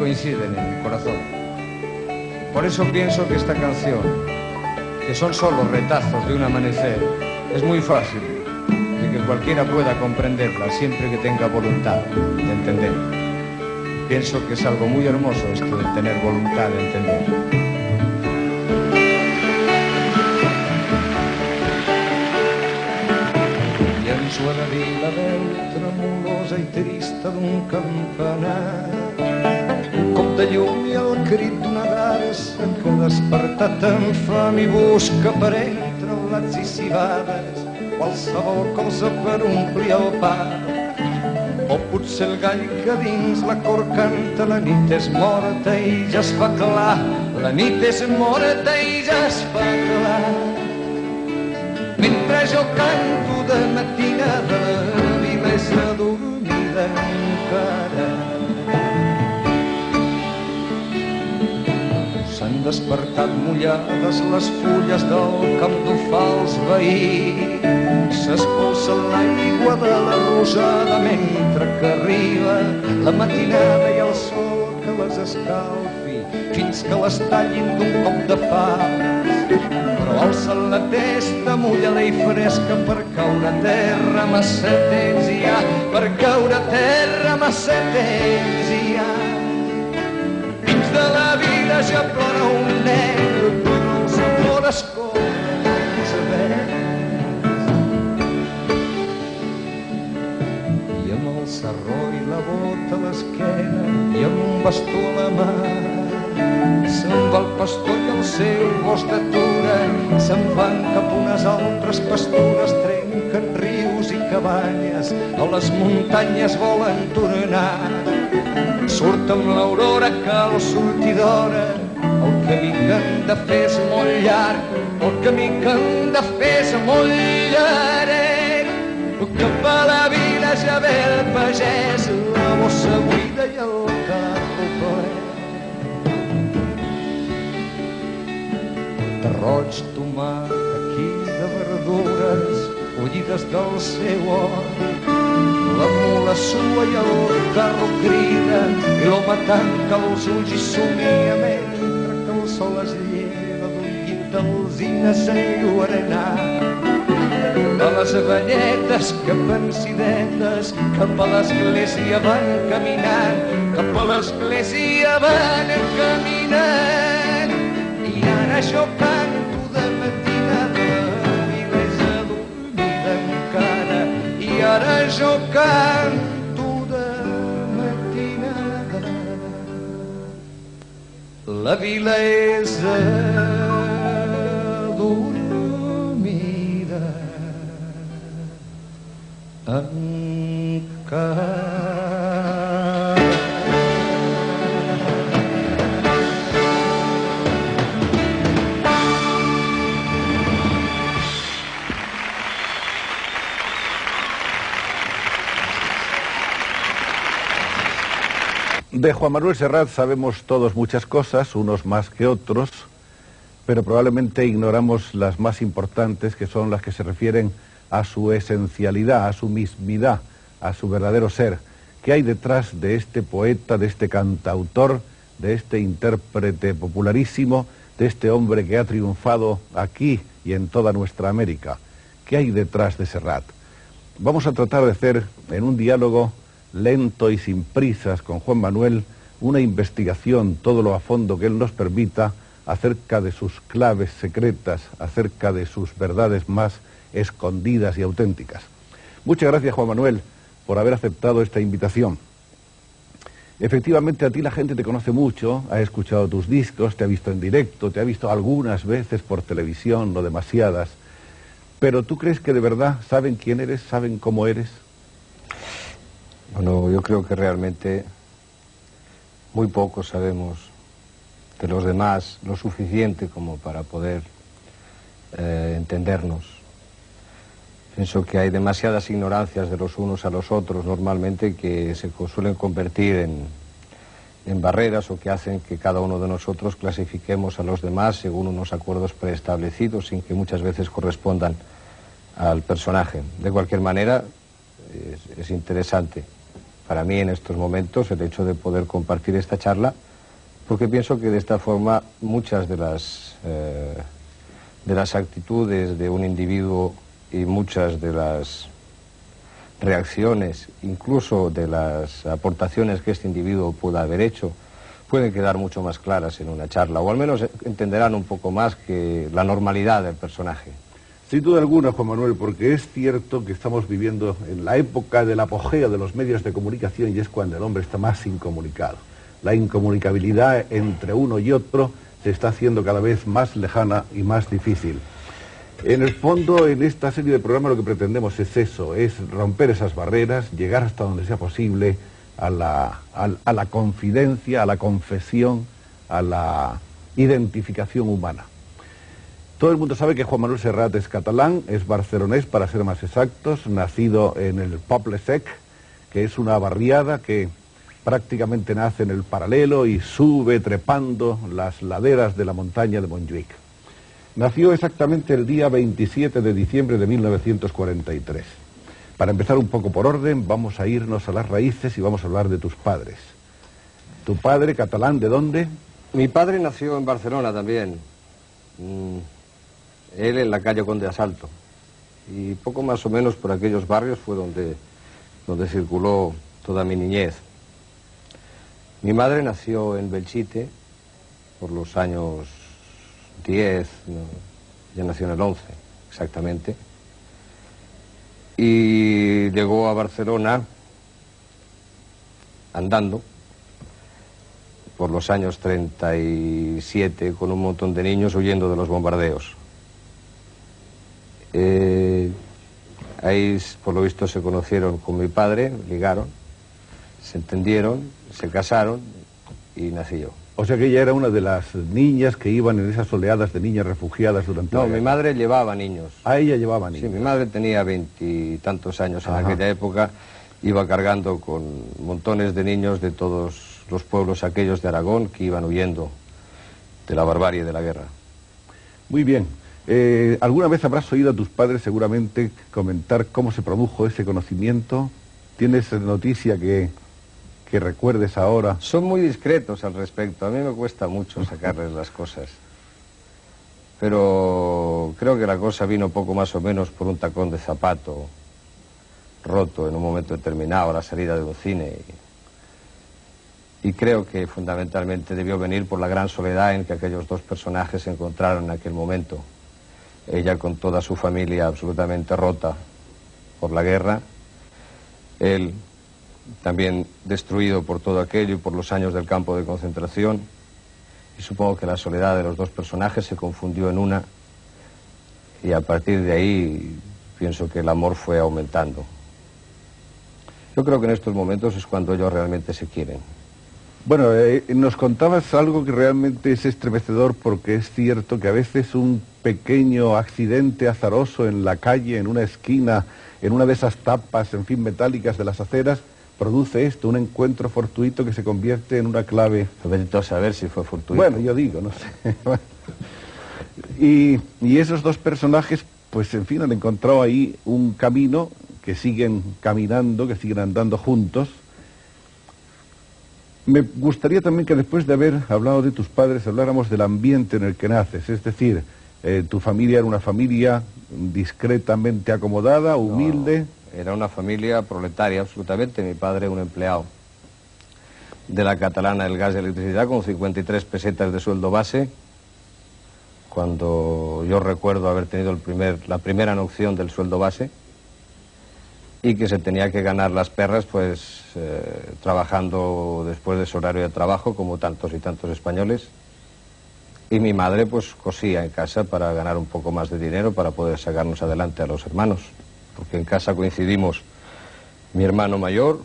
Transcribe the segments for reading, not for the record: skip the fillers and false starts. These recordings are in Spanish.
coinciden en mi corazón. Por eso pienso que esta canción, que son solo retazos de un amanecer, es muy fácil de que cualquiera pueda comprenderla siempre que tenga voluntad de entender. Pienso que es algo muy hermoso esto de tener voluntad de entender. Penso a la vila veu tremolosa i trista d'un campanar, un cop de llum i el crit d'una garça que ha despertat amb fam i busca per entre blats i cibades qualsevol cosa per omplir el pa. O potser el gall que dins la cor canta, la nit és morta i ja es fa clar, la nit és morta i ja es fa clar. Mentre jo canto de matinada, la vila és adormida encara. S'han despertat mullades les fulles del camp d'ofar els veïns, s'espolsa l'aigua de la rosada mentre que arriba la matinada i el sol que les escalfi fins que les tallin d'un cop de fams. Però alça la testa mullada i fresca per caure a terra massa temps hi ha, per caure a terra massa temps hi ha. Dins de la vida ja plora un negre, però els amors corren els vents. I amb el sarró i la bota a l'esquena i amb un bastó a la mà, se'n va el pastor i el seu gos d'atura, se'n van cap unes altres pastures, trenquen rius i cabanyes, a les muntanyes volen tornar. Surt amb l'aurora que el surti d'hora, el camí que han de fer és molt llarg, el camí que han de fer és molt llarg. Cap a la vila ja ve el pagès, la bossa buida i el carro ple. De roig, tomàquet i de verdures collides del seu hort. La mula sua i el carro crida i l'home tanca els ulls i somia mentre que el sol es lleva d'un llit d'alzines enlluernat. A les velletes que pensidetes cap a l'església van caminant, cap a l'església van caminant. I ara jo canto de matinada, la vila és adormida encara. I ara jo canto de matinada, la vila és adormida encara. De Juan Manuel Serrat sabemos todos muchas cosas, unos más que otros, pero probablemente ignoramos las más importantes, que son las que se refieren a su esencialidad, a su mismidad, a su verdadero ser. ¿Qué hay detrás de este poeta, de este cantautor, de este intérprete popularísimo, de este hombre que ha triunfado aquí y en toda nuestra América? ¿Qué hay detrás de Serrat? Vamos a tratar de hacer en un diálogo lento y sin prisas con Juan Manuel una investigación todo lo a fondo que él nos permita acerca de sus claves secretas, acerca de sus verdades más escondidas y auténticas. Muchas gracias, Juan Manuel, por haber aceptado esta invitación. Efectivamente, a ti la gente te conoce mucho, ha escuchado tus discos, te ha visto en directo, te ha visto algunas veces por televisión, no demasiadas. Pero ¿tú crees que de verdad saben quién eres, saben cómo eres? Bueno, yo creo que realmente muy poco sabemos de los demás lo suficiente como para poder entendernos. Pienso que hay demasiadas ignorancias de los unos a los otros normalmente que se suelen convertir en barreras o que hacen que cada uno de nosotros clasifiquemos a los demás según unos acuerdos preestablecidos sin que muchas veces correspondan al personaje. De cualquier manera, es interesante para mí en estos momentos el hecho de poder compartir esta charla, porque pienso que de esta forma muchas de las actitudes de un individuo y muchas de las reacciones, incluso de las aportaciones que este individuo pueda haber hecho, pueden quedar mucho más claras en una charla, o al menos entenderán un poco más que la normalidad del personaje. Sin duda alguna, Juan Manuel, porque es cierto que estamos viviendo en la época del apogeo de los medios de comunicación y es cuando el hombre está más incomunicado. La incomunicabilidad entre uno y otro se está haciendo cada vez más lejana y más difícil. En el fondo, en esta serie de programas lo que pretendemos es eso, es romper esas barreras, llegar hasta donde sea posible a la confidencia, a la confesión, a la identificación humana. Todo el mundo sabe que Juan Manuel Serrat es catalán, es barcelonés para ser más exactos, nacido en el Poble Sec, que es una barriada que prácticamente nace en el paralelo y sube trepando las laderas de la montaña de Montjuïc. Nació exactamente el día 27 de diciembre de 1943. Para empezar un poco por orden, vamos a irnos a las raíces y vamos a hablar de tus padres. ¿Tu padre catalán de dónde? Mi padre nació en Barcelona también. Él en la calle Conde de Asalto. Y poco más o menos por aquellos barrios fue donde circuló toda mi niñez. Mi madre nació en Belchite por los años 10, no, ya nació en el 11, exactamente. Y llegó a Barcelona andando por los años 37 con un montón de niños huyendo de los bombardeos. Ahí, por lo visto, se conocieron con mi padre, ligaron, se entendieron, se casaron y nací yo. O sea que ella era una de las niñas que iban en esas oleadas de niñas refugiadas durante la guerra. No, mi madre llevaba niños. Ah, ella llevaba niños. Sí, mi madre tenía 20 y tantos años en aquella época, iba cargando con montones de niños de todos los pueblos aquellos de Aragón que iban huyendo de la barbarie de la guerra. Muy bien. ¿Alguna vez habrás oído a tus padres seguramente comentar cómo se produjo ese conocimiento? ¿Tienes noticia que recuerdes ahora? Son muy discretos al respecto. A mí me cuesta mucho sacarles las cosas. Pero creo que la cosa vino poco más o menos por un tacón de zapato roto en un momento determinado a la salida de un cine. Y creo que fundamentalmente debió venir por la gran soledad en que aquellos dos personajes se encontraron en aquel momento. Ella con toda su familia absolutamente rota por la guerra, él también destruido por todo aquello y por los años del campo de concentración, y supongo que la soledad de los dos personajes se confundió en una, y a partir de ahí pienso que el amor fue aumentando. Yo creo que en estos momentos es cuando ellos realmente se quieren. Bueno, nos contabas algo que realmente es estremecedor, porque es cierto que a veces un pequeño accidente azaroso en la calle, en una esquina, en una de esas tapas, en fin, metálicas de las aceras, produce esto, un encuentro fortuito que se convierte en una clave. Vete a saber si fue fortuito. Bueno, yo digo, no sé. Y esos dos personajes, pues en fin, han encontrado ahí un camino que siguen caminando, que siguen andando juntos. Me gustaría también que después de haber hablado de tus padres habláramos del ambiente en el que naces, es decir, tu familia era una familia discretamente acomodada, humilde. No, era una familia proletaria absolutamente. Mi padre un empleado de la Catalana del Gas y Electricidad con 53 pesetas de sueldo base, cuando yo recuerdo haber tenido la primera noción del sueldo base, y que se tenía que ganar las perras pues trabajando después de su horario de trabajo, como tantos y tantos españoles. Y mi madre pues cosía en casa para ganar un poco más de dinero para poder sacarnos adelante a los hermanos, porque en casa coincidimos mi hermano mayor,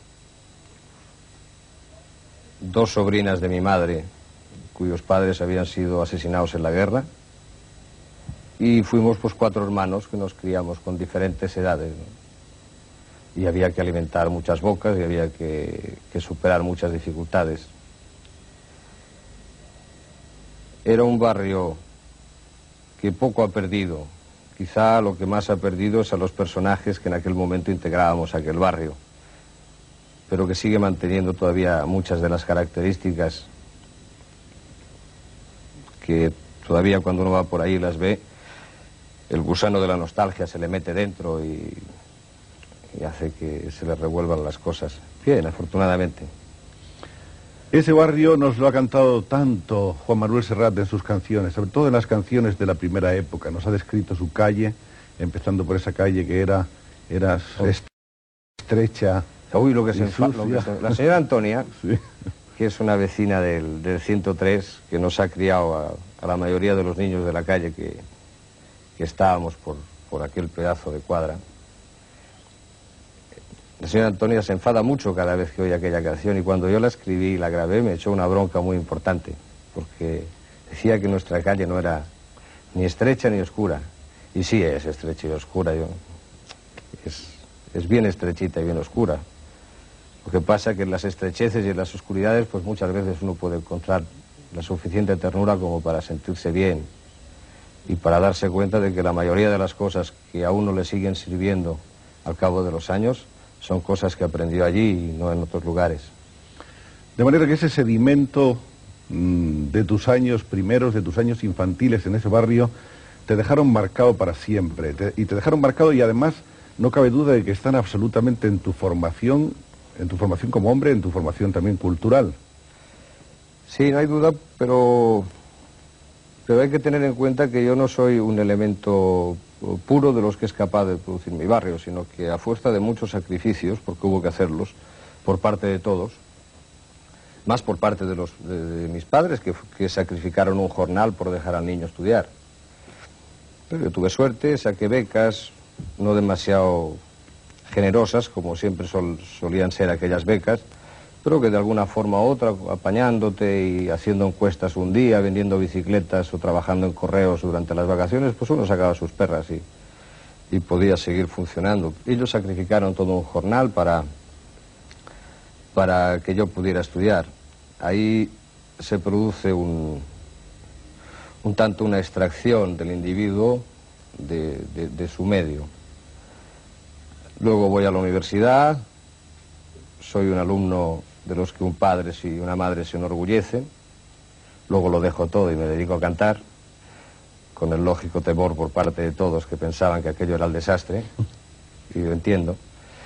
dos sobrinas de mi madre cuyos padres habían sido asesinados en la guerra, y fuimos pues 4 hermanos que nos criamos con diferentes edades, ¿no? Y había que alimentar muchas bocas y había que superar muchas dificultades. Era un barrio que poco ha perdido. Quizá lo que más ha perdido es a los personajes que en aquel momento integrábamos aquel barrio. pero que sigue manteniendo todavía muchas de las características que todavía cuando uno va por ahí las ve, el gusano de la nostalgia se le mete dentro y hace que se le revuelvan las cosas. Bien, afortunadamente. Ese barrio nos lo ha cantado tanto Juan Manuel Serrat en sus canciones, sobre todo en las canciones de la primera época. Nos ha descrito su calle, empezando por esa calle que era estrecha. Uy, la señora Antonia, sí, que es una vecina del 103, que nos ha criado a la mayoría de los niños de la calle que estábamos por aquel pedazo de cuadra. La señora Antonia se enfada mucho cada vez que oye aquella canción, y cuando yo la escribí y la grabé me echó una bronca muy importante, porque decía que nuestra calle no era ni estrecha ni oscura. Y sí es estrecha y oscura, es bien estrechita y bien oscura. Lo que pasa es que en las estrecheces y en las oscuridades pues muchas veces uno puede encontrar la suficiente ternura como para sentirse bien y para darse cuenta de que la mayoría de las cosas que a uno le siguen sirviendo al cabo de los años son cosas que aprendió allí y no en otros lugares. De manera que ese sedimento de tus años primeros, de tus años infantiles en ese barrio, te dejaron marcado para siempre. Y te dejaron marcado, y además no cabe duda de que están absolutamente en tu formación como hombre, en tu formación también cultural. Sí, no hay duda, pero hay que tener en cuenta que yo no soy un elemento puro de los que es capaz de producir mi barrio, sino que a fuerza de muchos sacrificios, porque hubo que hacerlos, por parte de todos, más por parte de mis padres, que sacrificaron un jornal por dejar al niño estudiar. Pero yo tuve suerte, saqué becas, no demasiado generosas, como siempre solían ser aquellas becas, pero que de alguna forma u otra, apañándote y haciendo encuestas un día, vendiendo bicicletas o trabajando en correos durante las vacaciones, pues uno sacaba sus perras y podía seguir funcionando. Ellos sacrificaron todo un jornal para que yo pudiera estudiar. Ahí se produce un tanto una extracción del individuo de su medio. Luego voy a la universidad, soy un alumno de los que un padre y una madre se enorgullecen. Luego lo dejo todo y me dedico a cantar, con el lógico temor por parte de todos que pensaban que aquello era el desastre, y lo entiendo.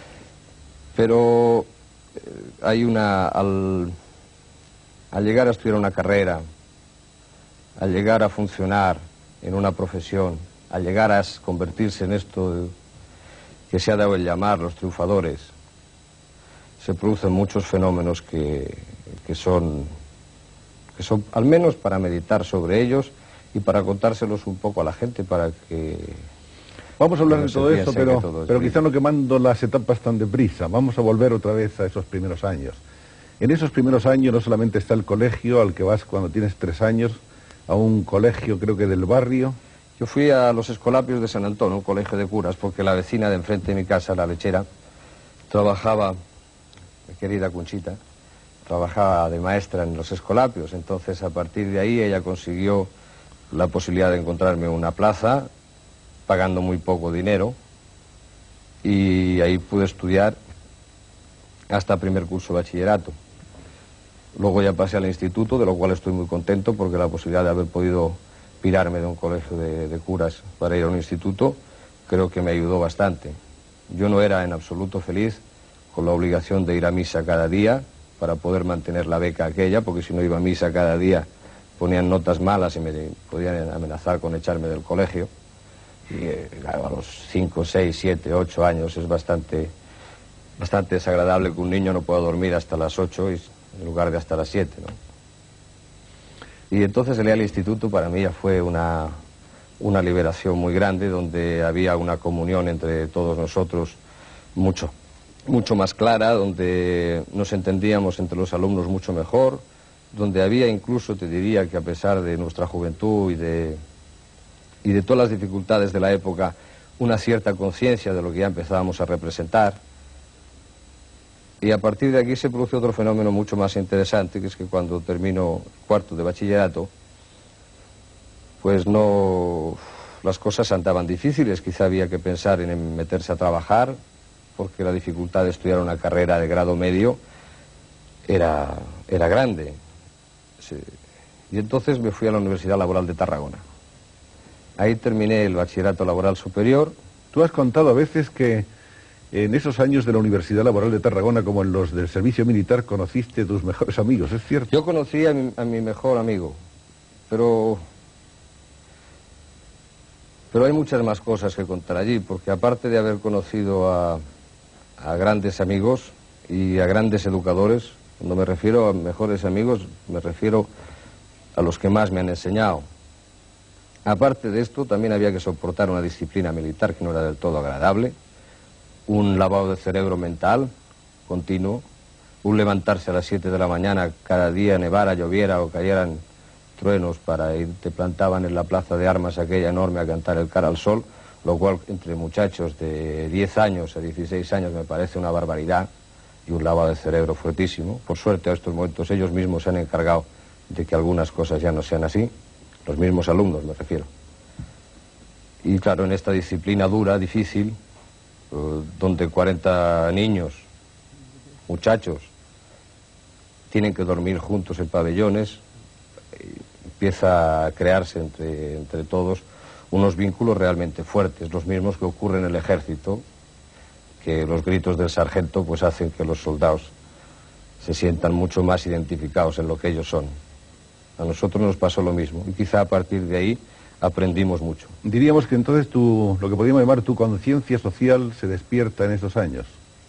Pero hay al llegar a estudiar una carrera, al llegar a funcionar en una profesión, al llegar a convertirse en esto que se ha dado el llamar los triunfadores, se producen muchos fenómenos que son al menos para meditar sobre ellos y para contárselos un poco a la gente, para que... Vamos a hablar de todo esto, pero quizá no quemando las etapas tan deprisa. Vamos a volver otra vez a esos primeros años. En esos primeros años no solamente está el colegio al que vas cuando tienes 3 años, a un colegio creo que del barrio. Yo fui a los Escolapios de San Antón, un colegio de curas, porque la vecina de enfrente de mi casa, la lechera, trabajaba, mi querida Conchita, trabajaba de maestra en los Escolapios. Entonces, a partir de ahí, ella consiguió la posibilidad de encontrarme una plaza, pagando muy poco dinero, y ahí pude estudiar hasta primer curso de bachillerato. Luego ya pasé al instituto, de lo cual estoy muy contento, porque la posibilidad de haber podido pirarme de un colegio de curas para ir a un instituto, creo que me ayudó bastante. Yo no era en absoluto feliz con la obligación de ir a misa cada día para poder mantener la beca aquella, porque si no iba a misa cada día ponían notas malas y me podían amenazar con echarme del colegio. Y claro, a los 5, 6, 7, 8 años es bastante desagradable que un niño no pueda dormir hasta las 8 en lugar de hasta las 7, ¿no? Y entonces el ir al instituto para mí ya fue una liberación muy grande, donde había una comunión entre todos nosotros mucho más clara, donde nos entendíamos entre los alumnos mucho mejor, donde había incluso, te diría que a pesar de nuestra juventud y de todas las dificultades de la época, una cierta conciencia de lo que ya empezábamos a representar. Y a partir de aquí se produce otro fenómeno mucho más interesante, que es que cuando termino cuarto de bachillerato, pues las cosas andaban difíciles, quizá había que pensar en meterse a trabajar, porque la dificultad de estudiar una carrera de grado medio era grande. Sí. Y entonces me fui a la Universidad Laboral de Tarragona. Ahí terminé el bachillerato laboral superior. Tú has contado a veces que en esos años de la Universidad Laboral de Tarragona, como en los del servicio militar, conociste tus mejores amigos, ¿es cierto? Yo conocí a mi mejor amigo, pero hay muchas más cosas que contar allí, porque aparte de haber conocido a grandes amigos y a grandes educadores, cuando me refiero a mejores amigos, me refiero a los que más me han enseñado. Aparte de esto, también había que soportar una disciplina militar que no era del todo agradable, un lavado de cerebro mental continuo, un levantarse a las 7 de la mañana cada día, nevara, lloviera o cayeran truenos para ir, te plantaban en la plaza de armas aquella enorme a cantar el Cara al Sol, lo cual entre muchachos de 10 años a 16 años me parece una barbaridad y un lavado de cerebro fuertísimo. Por suerte a estos momentos ellos mismos se han encargado de que algunas cosas ya no sean así, los mismos alumnos me refiero. Y claro, en esta disciplina dura, difícil, donde 40 niños, muchachos, tienen que dormir juntos en pabellones, empieza a crearse entre todos unos vínculos realmente fuertes, los mismos que ocurren en el ejército, que los gritos del sargento pues hacen que los soldados se sientan mucho más identificados en lo que ellos son. A nosotros nos pasó lo mismo y quizá a partir de ahí aprendimos mucho. Diríamos que entonces lo que podríamos llamar tu conciencia social se despierta en esos años.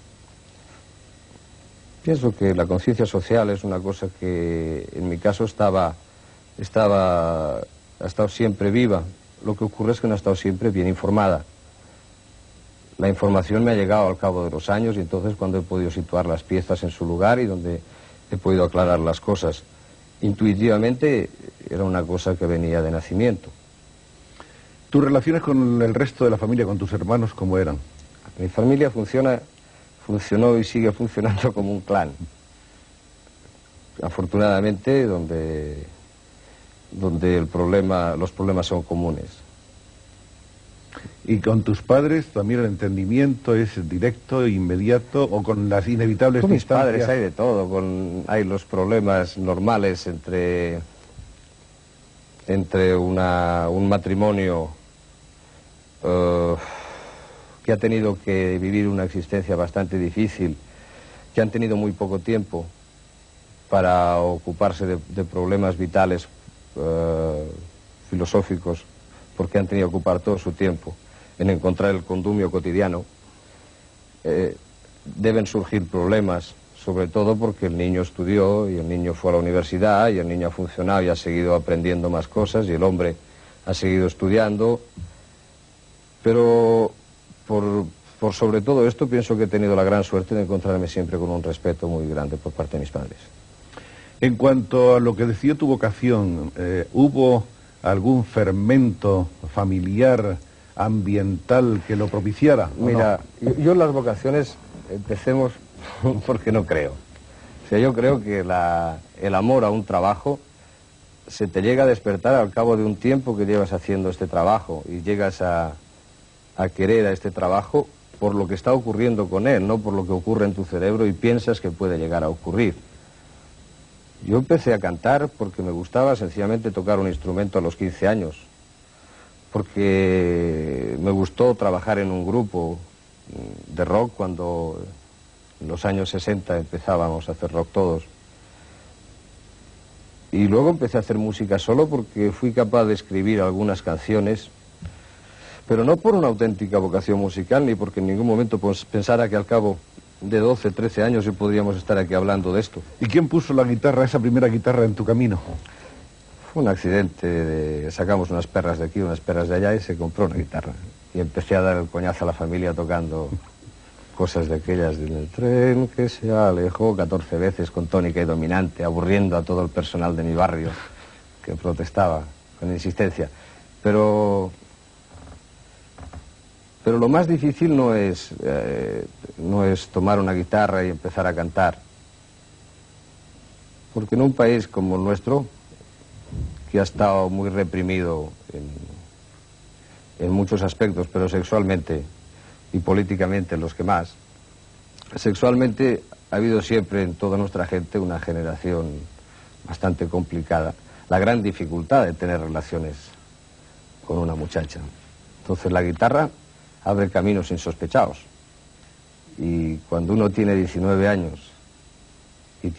Pienso que la conciencia social es una cosa que en mi caso ha estado siempre viva. Lo que ocurre es que no ha estado siempre bien informada. La información me ha llegado al cabo de los años y entonces cuando he podido situar las piezas en su lugar y donde he podido aclarar las cosas. Intuitivamente era una cosa que venía de nacimiento. ¿Tus relaciones con el resto de la familia, con tus hermanos, cómo eran? Mi familia funcionó y sigue funcionando como un clan. Afortunadamente, donde los problemas son comunes. ¿Y con tus padres también el entendimiento es directo, inmediato o con las inevitables con mis distancias? Padres hay de todo, hay los problemas normales entre un matrimonio que ha tenido que vivir una existencia bastante difícil, que han tenido muy poco tiempo para ocuparse de problemas vitales filosóficos, porque han tenido que ocupar todo su tiempo en encontrar el condumio cotidiano. Deben surgir problemas, sobre todo porque el niño estudió y el niño fue a la universidad y el niño ha funcionado y ha seguido aprendiendo más cosas y el hombre ha seguido estudiando. Pero por sobre todo esto pienso que he tenido la gran suerte de encontrarme siempre con un respeto muy grande por parte de mis padres. En cuanto a lo que decidió tu vocación, ¿hubo algún fermento familiar, ambiental que lo propiciara? Mira, no? yo en las vocaciones empecemos porque no creo. O sea, yo creo que el amor a un trabajo se te llega a despertar al cabo de un tiempo que llevas haciendo este trabajo y llegas a querer a este trabajo por lo que está ocurriendo con él, no por lo que ocurre en tu cerebro y piensas que puede llegar a ocurrir. Yo empecé a cantar porque me gustaba sencillamente tocar un instrumento a los 15 años, porque me gustó trabajar en un grupo de rock cuando en los años 60 empezábamos a hacer rock todos. Y luego empecé a hacer música solo porque fui capaz de escribir algunas canciones, pero no por una auténtica vocación musical ni porque en ningún momento pensara que al cabo de 12, 13 años y podríamos estar aquí hablando de esto. ¿Y quién puso la guitarra, esa primera guitarra en tu camino? Fue un accidente, sacamos unas perras de aquí, unas perras de allá y se compró una guitarra. Y empecé a dar el coñazo a la familia tocando cosas de aquellas del tren que se alejó 14 veces con tónica y dominante, aburriendo a todo el personal de mi barrio que protestaba con insistencia. Pero lo más difícil no es tomar una guitarra y empezar a cantar. Porque en un país como el nuestro, que ha estado muy reprimido en muchos aspectos, pero sexualmente y políticamente los que más, Sexualmente ha habido siempre en toda nuestra gente una generación bastante complicada. La gran dificultad de tener relaciones con una muchacha. Entonces la guitarra abre caminos insospechados. Y cuando uno tiene 19 años y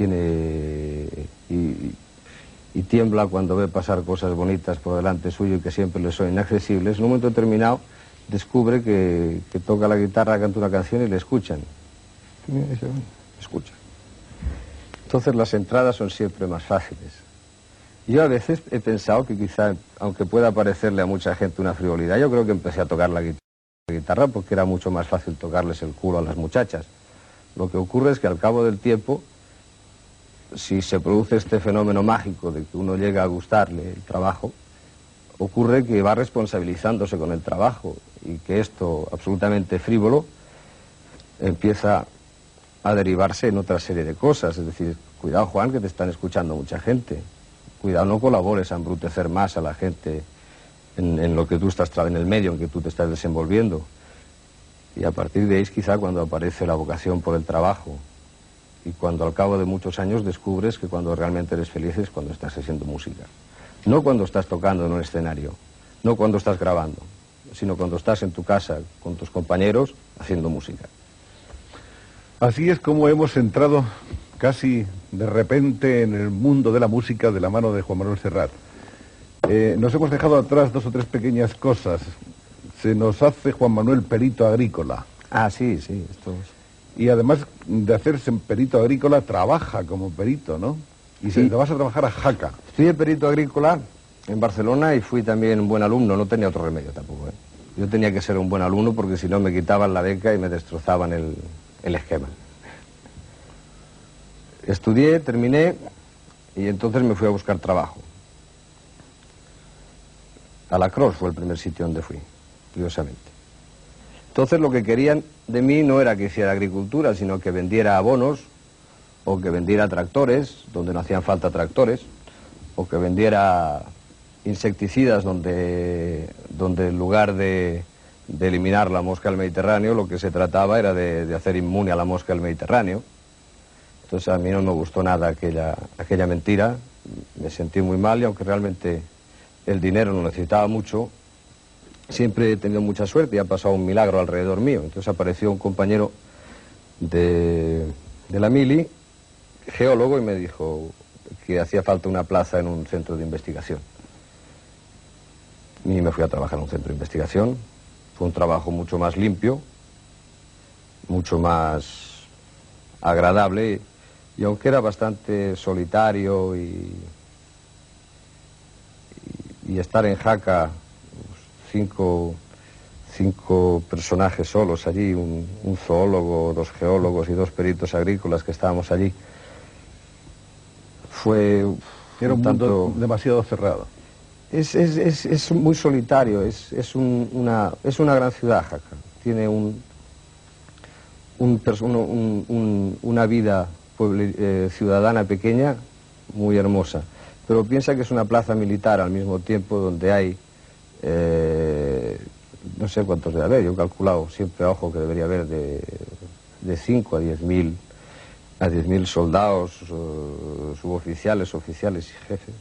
tiembla cuando ve pasar cosas bonitas por delante suyo y que siempre le son inaccesibles, en un momento determinado descubre que toca la guitarra, canta una canción y le escuchan. Escucha. Entonces las entradas son siempre más fáciles. Yo a veces he pensado que quizá, aunque pueda parecerle a mucha gente una frivolidad, yo creo que empecé a tocar la guitarra porque era mucho más fácil tocarles el culo a las muchachas. Lo que ocurre es que al cabo del tiempo, si se produce este fenómeno mágico de que uno llega a gustarle el trabajo, ocurre que va responsabilizándose con el trabajo y que esto absolutamente frívolo empieza a derivarse en otra serie de cosas. Es decir, cuidado, Juan, que te están escuchando mucha gente. Cuidado, no colabores a embrutecer más a la gente en lo que tú estás en el medio en que tú te estás desenvolviendo. Y a partir de ahí es quizá cuando aparece la vocación por el trabajo y cuando al cabo de muchos años descubres que cuando realmente eres feliz es cuando estás haciendo música. No cuando estás tocando en un escenario, no cuando estás grabando, sino cuando estás en tu casa con tus compañeros haciendo música. Así es como hemos entrado casi de repente en el mundo de la música de la mano de Juan Manuel Serrat. Nos hemos dejado atrás dos o tres pequeñas cosas. Se nos hace Juan Manuel perito agrícola. Ah, sí, esto es... Y además de hacerse perito agrícola, trabaja como perito, ¿no? Y Sí. te vas a trabajar a Jaca. Estudié perito agrícola en Barcelona y fui también un buen alumno, no tenía otro remedio tampoco, ¿eh? Yo tenía que ser un buen alumno porque si no me quitaban la beca y me destrozaban el esquema. Estudié, terminé y entonces me fui a buscar trabajo. A la Cross fue el primer sitio donde fui, curiosamente. Entonces lo que querían de mí no era que hiciera agricultura, sino que vendiera abonos, o que vendiera tractores, donde no hacían falta tractores, o que vendiera insecticidas donde en lugar de eliminar la mosca del Mediterráneo, lo que se trataba era de hacer inmune a la mosca del Mediterráneo. Entonces a mí no me gustó nada aquella mentira, me sentí muy mal y aunque realmente el dinero no necesitaba mucho, siempre he tenido mucha suerte y ha pasado un milagro alrededor mío. Entonces apareció un compañero de la mili, geólogo, y me dijo que hacía falta una plaza en un centro de investigación. Y me fui a trabajar en un centro de investigación. Fue un trabajo mucho más limpio, mucho más agradable, y aunque era bastante solitario y estar en Jaca, cinco personajes solos allí, un zoólogo, dos geólogos y dos peritos agrícolas que estábamos allí, fue Era un tanto... mundo demasiado cerrado. Es muy solitario, es una gran ciudad, Jaca. Tiene una vida ciudadana pequeña, muy hermosa. Pero piensa que es una plaza militar al mismo tiempo donde hay, no sé cuántos debe haber, yo he calculado siempre a ojo que debería haber de 5 a 10.000 soldados, suboficiales, oficiales y jefes.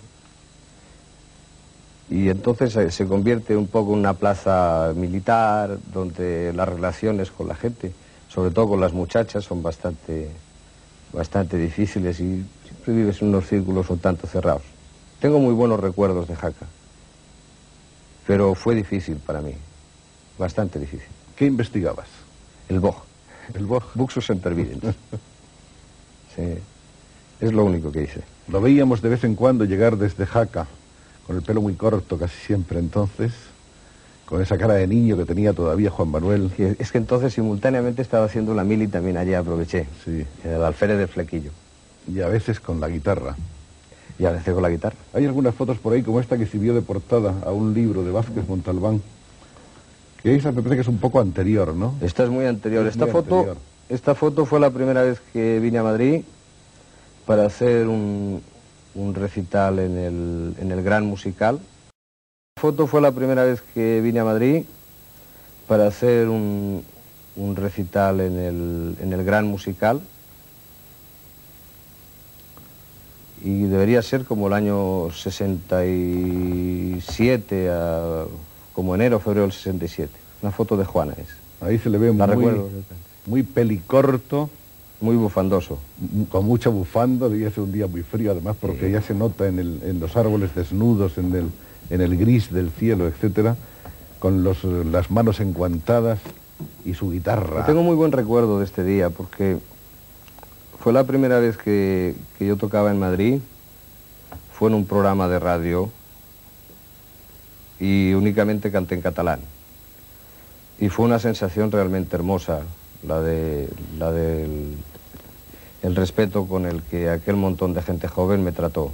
Y entonces se convierte un poco en una plaza militar donde las relaciones con la gente, sobre todo con las muchachas, son bastante difíciles y siempre vives en unos círculos un tanto cerrados. Tengo muy buenos recuerdos de Jaca, pero fue difícil para mí, bastante difícil. ¿Qué investigabas? El BOG. El BOG. Buxus sempervirens. Sí, es lo único que hice. Lo veíamos de vez en cuando llegar desde Jaca, con el pelo muy corto casi siempre entonces, con esa cara de niño que tenía todavía Juan Manuel. Es que entonces simultáneamente estaba haciendo la mili también allí, aproveché, Sí. en el alférez del Flequillo. Y a veces con la guitarra. Y a veces con la guitarra. Hay algunas fotos por ahí como esta que sirvió de portada a un libro de Vázquez Montalbán, que esa me parece que es un poco anterior, ¿no? Esta es muy anterior. Es muy anterior. Esta foto fue la primera vez que vine a Madrid para hacer un recital en el Gran Musical. Esta foto fue la primera vez que vine a Madrid para hacer un un recital en el Gran Musical, y debería ser como el año 67, como enero o febrero del 67. Una foto de Juana es. Ahí se le ve muy pelicorto. Muy bufandoso. Con mucha bufanda, debía ser un día muy frío además, porque sí, ya se nota en los árboles desnudos, en el gris del cielo, etcétera, con las manos enguantadas y su guitarra. Yo tengo muy buen recuerdo de este día, porque fue la primera vez que yo tocaba en Madrid, fue en un programa de radio y únicamente canté en catalán. Y fue una sensación realmente hermosa, el respeto con el que aquel montón de gente joven me trató.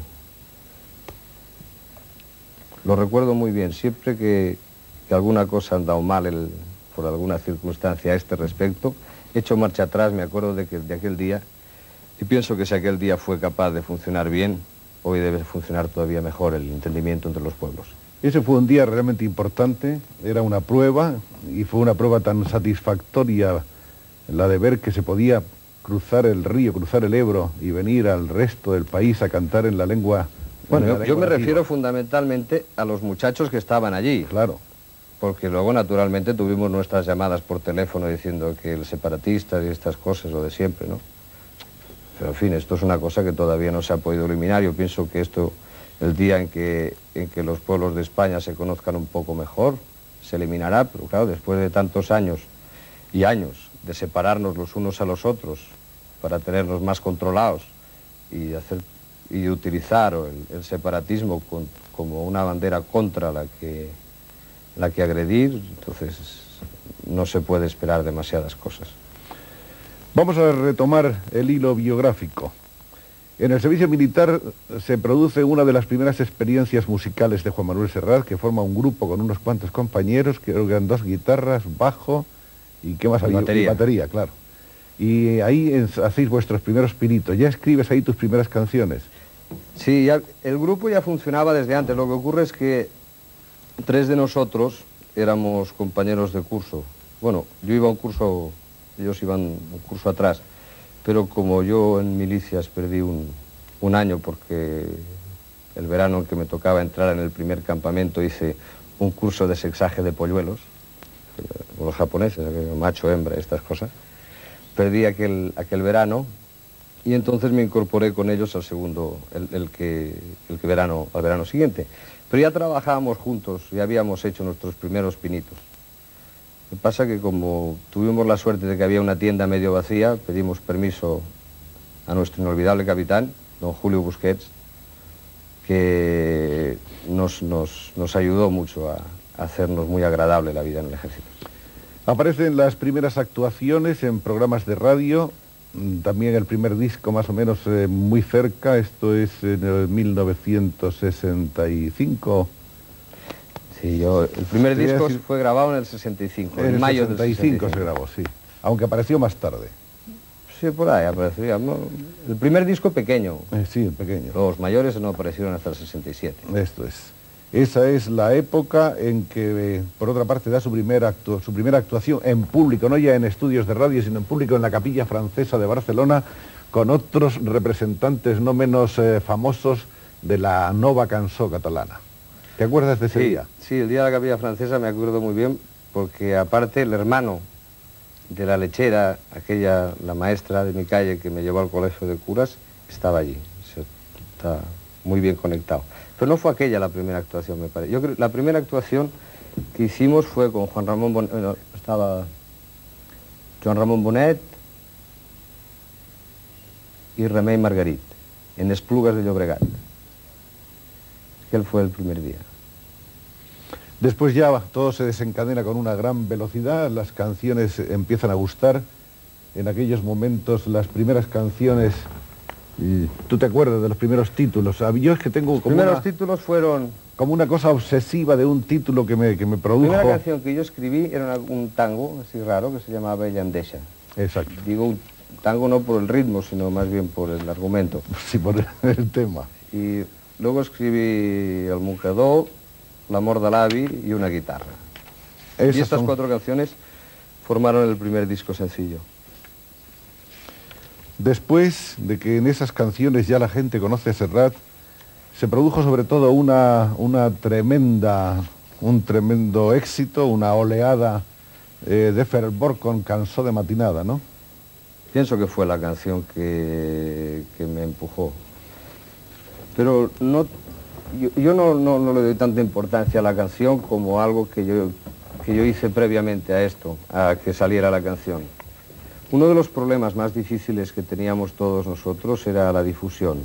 Lo recuerdo muy bien, siempre que alguna cosa ha andado mal por alguna circunstancia a este respecto, he hecho marcha atrás, me acuerdo de aquel día, y pienso que si aquel día fue capaz de funcionar bien, hoy debe funcionar todavía mejor el entendimiento entre los pueblos. Ese fue un día realmente importante, era una prueba, y fue una prueba tan satisfactoria la de ver que se podía cruzar el río, cruzar el Ebro y venir al resto del país a cantar en la lengua. Bueno, yo me refiero fundamentalmente a los muchachos que estaban allí. Claro. Porque luego naturalmente tuvimos nuestras llamadas por teléfono diciendo que el separatista y estas cosas, lo de siempre, ¿no? Pero en fin, esto es una cosa que todavía no se ha podido eliminar. Yo pienso que esto, el día en que los pueblos de España se conozcan un poco mejor, se eliminará, pero claro, después de tantos años y años de separarnos los unos a los otros para tenernos más controlados y utilizar el separatismo como una bandera contra la que agredir, entonces no se puede esperar demasiadas cosas. Vamos a retomar el hilo biográfico. En el servicio militar se produce una de las primeras experiencias musicales de Juan Manuel Serrat, que forma un grupo con unos cuantos compañeros, que eran 2 guitarras, bajo y ¿qué más había? Batería. Y batería, claro. Y ahí hacéis vuestros primeros pinitos. ¿Ya escribes ahí tus primeras canciones? Sí, el grupo ya funcionaba desde antes. Lo que ocurre es que 3 de nosotros éramos compañeros de curso. Bueno, yo iba a un curso, ellos iban un curso atrás, pero como yo en milicias perdí un año porque el verano en que me tocaba entrar en el primer campamento hice un curso de sexaje de polluelos, con los japoneses, macho, hembra, estas cosas. Perdí aquel verano y entonces me incorporé con ellos al segundo, al verano siguiente. Pero ya trabajábamos juntos, ya habíamos hecho nuestros primeros pinitos. Lo que pasa que como tuvimos la suerte de que había una tienda medio vacía, pedimos permiso a nuestro inolvidable capitán, don Julio Busquets, que nos ayudó mucho a hacernos muy agradable la vida en el ejército. Aparecen las primeras actuaciones en programas de radio, también el primer disco más o menos muy cerca, esto es en el 1965. Sí, el primer disco fue grabado en el 65, en mayo del 65 se grabó, sí, aunque apareció más tarde. Sí, por ahí apareció, ¿no? El primer disco pequeño. Sí, el pequeño. Los mayores no aparecieron hasta el 67. Esto es. Esa es la época en que, por otra parte, da su primera actuación en público, no ya en estudios de radio, sino en público en la Capilla Francesa de Barcelona, con otros representantes no menos famosos de la nova cançó catalana. ¿Te acuerdas de ese día? Sí, el día de la Capilla Francesa me acuerdo muy bien, porque aparte el hermano de la lechera, la maestra de mi calle que me llevó al colegio de curas, estaba allí. Está muy bien conectado. Pero no fue aquella la primera actuación, me parece. Yo creo que la primera actuación que hicimos fue con Juan Ramón Bonet, estaba Joan Ramon Bonet y Remei Margarit, en Esplugas de Llobregat. Aquel fue el primer día. Después ya todo se desencadena con una gran velocidad, las canciones empiezan a gustar. En aquellos momentos, las primeras canciones... ¿Tú te acuerdas de los primeros títulos? Yo es que tengo como Los primeros títulos fueron... como una cosa obsesiva de un título que me produjo... La primera canción que yo escribí era un tango así raro que se llamaba Bella Andesa. Exacto. Digo un tango no por el ritmo, sino más bien por el argumento. Sí, por el tema. Y luego escribí El Mocador, L'amor de l'avi y una guitarra. Y estas 4 canciones formaron el primer disco sencillo. Después de que en esas canciones ya la gente conoce a Serrat, se produjo sobre todo un tremendo éxito, una oleada de fervor con Cansó de matinada, ¿no? Pienso que fue la canción que me empujó. Pero yo no le doy tanta importancia a la canción como algo que yo hice previamente a esto, a que saliera la canción. Uno de los problemas más difíciles que teníamos todos nosotros era la difusión.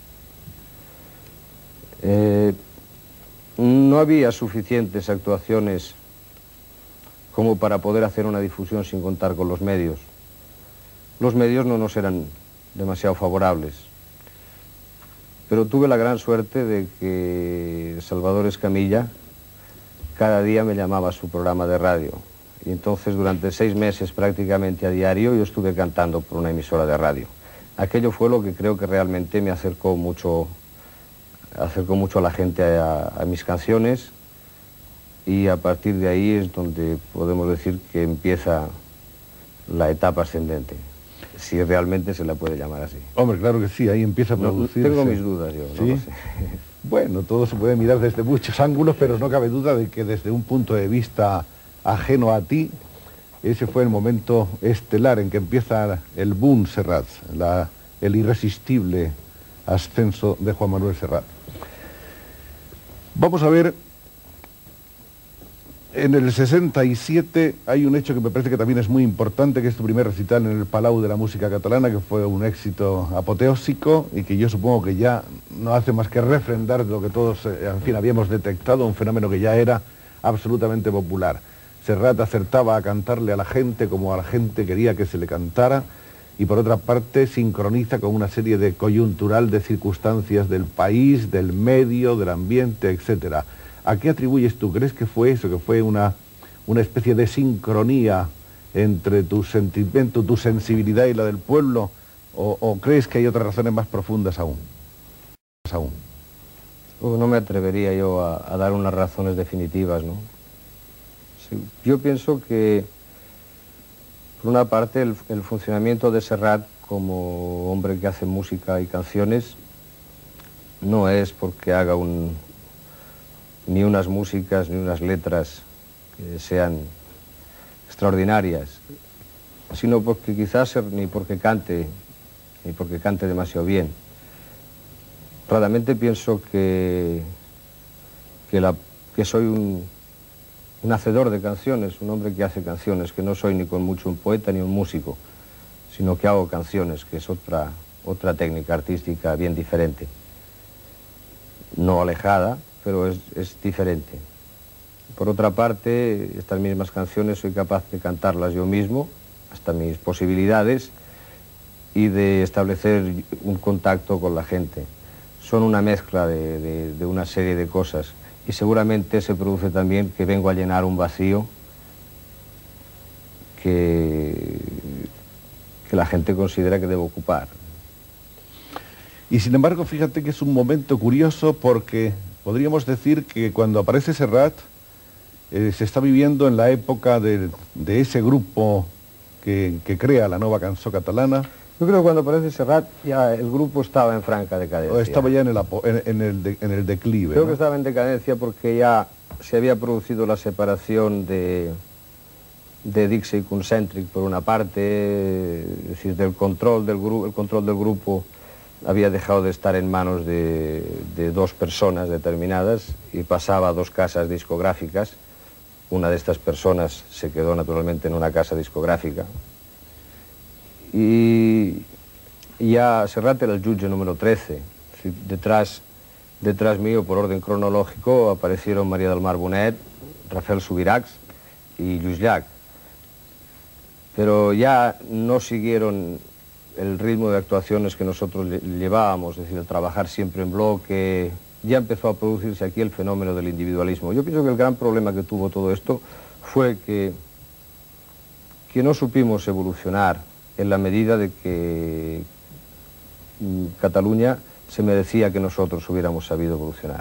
No había suficientes actuaciones como para poder hacer una difusión sin contar con los medios. Los medios no nos eran demasiado favorables. Pero tuve la gran suerte de que Salvador Escamilla cada día me llamaba a su programa de radio. Y entonces durante 6 meses prácticamente a diario yo estuve cantando por una emisora de radio. Aquello fue lo que creo que realmente me acercó mucho a la gente a mis canciones, y a partir de ahí es donde podemos decir que empieza la etapa ascendente, si realmente se la puede llamar así. Hombre, claro que sí, ahí empieza a producirse. Tengo mis dudas yo, ¿Sí? no lo sé. Bueno, todo se puede mirar desde muchos ángulos, pero no cabe duda de que desde un punto de vista ajeno a ti, ese fue el momento estelar en que empieza el boom Serrat, el irresistible ascenso de Juan Manuel Serrat. Vamos a ver, en el 67 hay un hecho que me parece que también es muy importante, que es tu primer recital en el Palau de la Música Catalana, que fue un éxito apoteósico y que yo supongo que ya no hace más que refrendar lo que todos, en fin, habíamos detectado, un fenómeno que ya era absolutamente popular. Serrat acertaba a cantarle a la gente como a la gente quería que se le cantara, y por otra parte sincroniza con una serie de coyuntural de circunstancias del país, del medio, del ambiente, etcétera. ¿A qué atribuyes tú? ¿Crees que fue eso, que fue una especie de sincronía entre tu sentimiento, tu sensibilidad y la del pueblo, o crees que hay otras razones más profundas aún? No me atrevería yo a dar unas razones definitivas, ¿no? Sí, yo pienso que, por una parte, el funcionamiento de Serrat como hombre que hace música y canciones no es porque haga ni unas músicas ni unas letras que sean extraordinarias, sino porque quizás ni porque cante demasiado bien. Realmente pienso que soy un hacedor de canciones, un hombre que hace canciones, que no soy ni con mucho un poeta ni un músico, sino que hago canciones, que es otra técnica artística bien diferente. No alejada, pero es diferente. Por otra parte, estas mismas canciones soy capaz de cantarlas yo mismo, hasta mis posibilidades, y de establecer un contacto con la gente. Son una mezcla de una serie de cosas, y seguramente se produce también que vengo a llenar un vacío que la gente considera que debo ocupar. Y sin embargo, fíjate que es un momento curioso, porque podríamos decir que cuando aparece Serrat se está viviendo en la época de ese grupo que crea la Nova Cançó Catalana. Yo creo que cuando aparece Serrat ya el grupo estaba en franca decadencia. O estaba ya en el declive. Creo, ¿no?, que que estaba en decadencia porque ya se había producido la separación de Dixie y Concentric por una parte, es decir, el control del grupo había dejado de estar en manos de 2 personas determinadas y pasaba a 2 casas discográficas. Una de estas personas se quedó naturalmente en una casa discográfica. Y ya Serrat era el jutge número 13. Detrás mío, por orden cronológico, aparecieron María del Mar Bonet, Rafael Subirachs y Lluís Llach. Pero ya no siguieron el ritmo de actuaciones que nosotros llevábamos, es decir, el trabajar siempre en bloque. Ya empezó a producirse aquí el fenómeno del individualismo. Yo pienso que el gran problema que tuvo todo esto fue que no supimos evolucionar en la medida de que Cataluña se merecía que nosotros hubiéramos sabido evolucionar.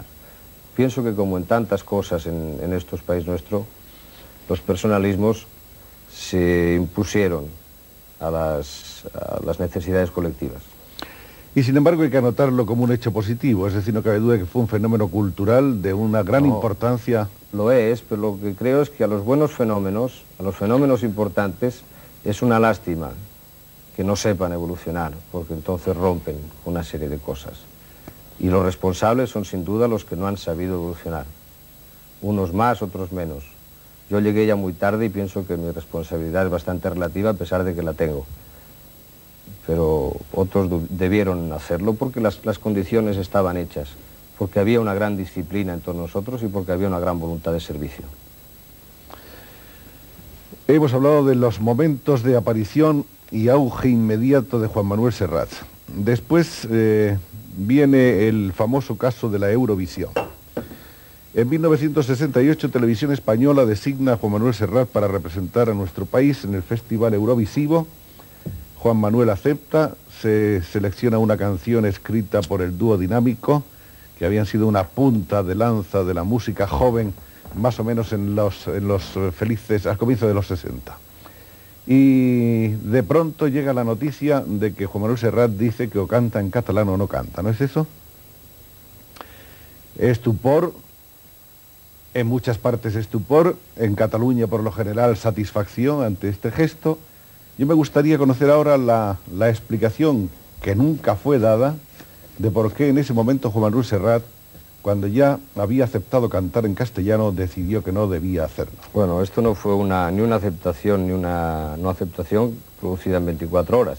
Pienso que, como en tantas cosas en estos países nuestros, los personalismos se impusieron a las necesidades colectivas. Y sin embargo hay que anotarlo como un hecho positivo, es decir, no cabe duda que fue un fenómeno cultural de una gran importancia. Lo es, pero lo que creo es que a los buenos fenómenos, a los fenómenos importantes, es una lástima que no sepan evolucionar, porque entonces rompen una serie de cosas. Y los responsables son sin duda los que no han sabido evolucionar. Unos más, otros menos. Yo llegué ya muy tarde y pienso que mi responsabilidad es bastante relativa a pesar de que la tengo. Pero otros debieron hacerlo porque las condiciones estaban hechas, porque había una gran disciplina en todos nosotros y porque había una gran voluntad de servicio. Hemos hablado de los momentos de aparición y auge inmediato de Juan Manuel Serrat. Después viene el famoso caso de la Eurovisión. En 1968 Televisión Española designa a Juan Manuel Serrat para representar a nuestro país en el Festival Eurovisivo. Juan Manuel acepta, se selecciona una canción escrita por el dúo Dinámico, que habían sido una punta de lanza de la música joven, más o menos en los felices, al comienzo de los 60. Y de pronto llega la noticia de que Juan Manuel Serrat dice que o canta en catalán o no canta, ¿no es eso? Estupor, en muchas partes estupor, en Cataluña por lo general satisfacción ante este gesto. Yo me gustaría conocer ahora la explicación, que nunca fue dada, de por qué en ese momento Juan Manuel Serrat, cuando ya había aceptado cantar en castellano, decidió que no debía hacerlo. Bueno, esto no fue ni una aceptación ni una no aceptación producida en 24 horas,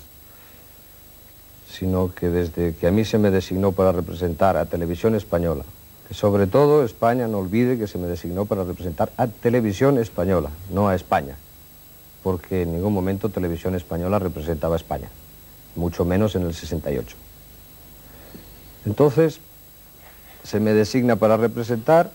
sino que desde que a mí se me designó para representar a Televisión Española, que sobre todo España no olvide que se me designó para representar a Televisión Española, no a España, porque en ningún momento Televisión Española representaba a España, mucho menos en el 68. Entonces, se me designa para representar,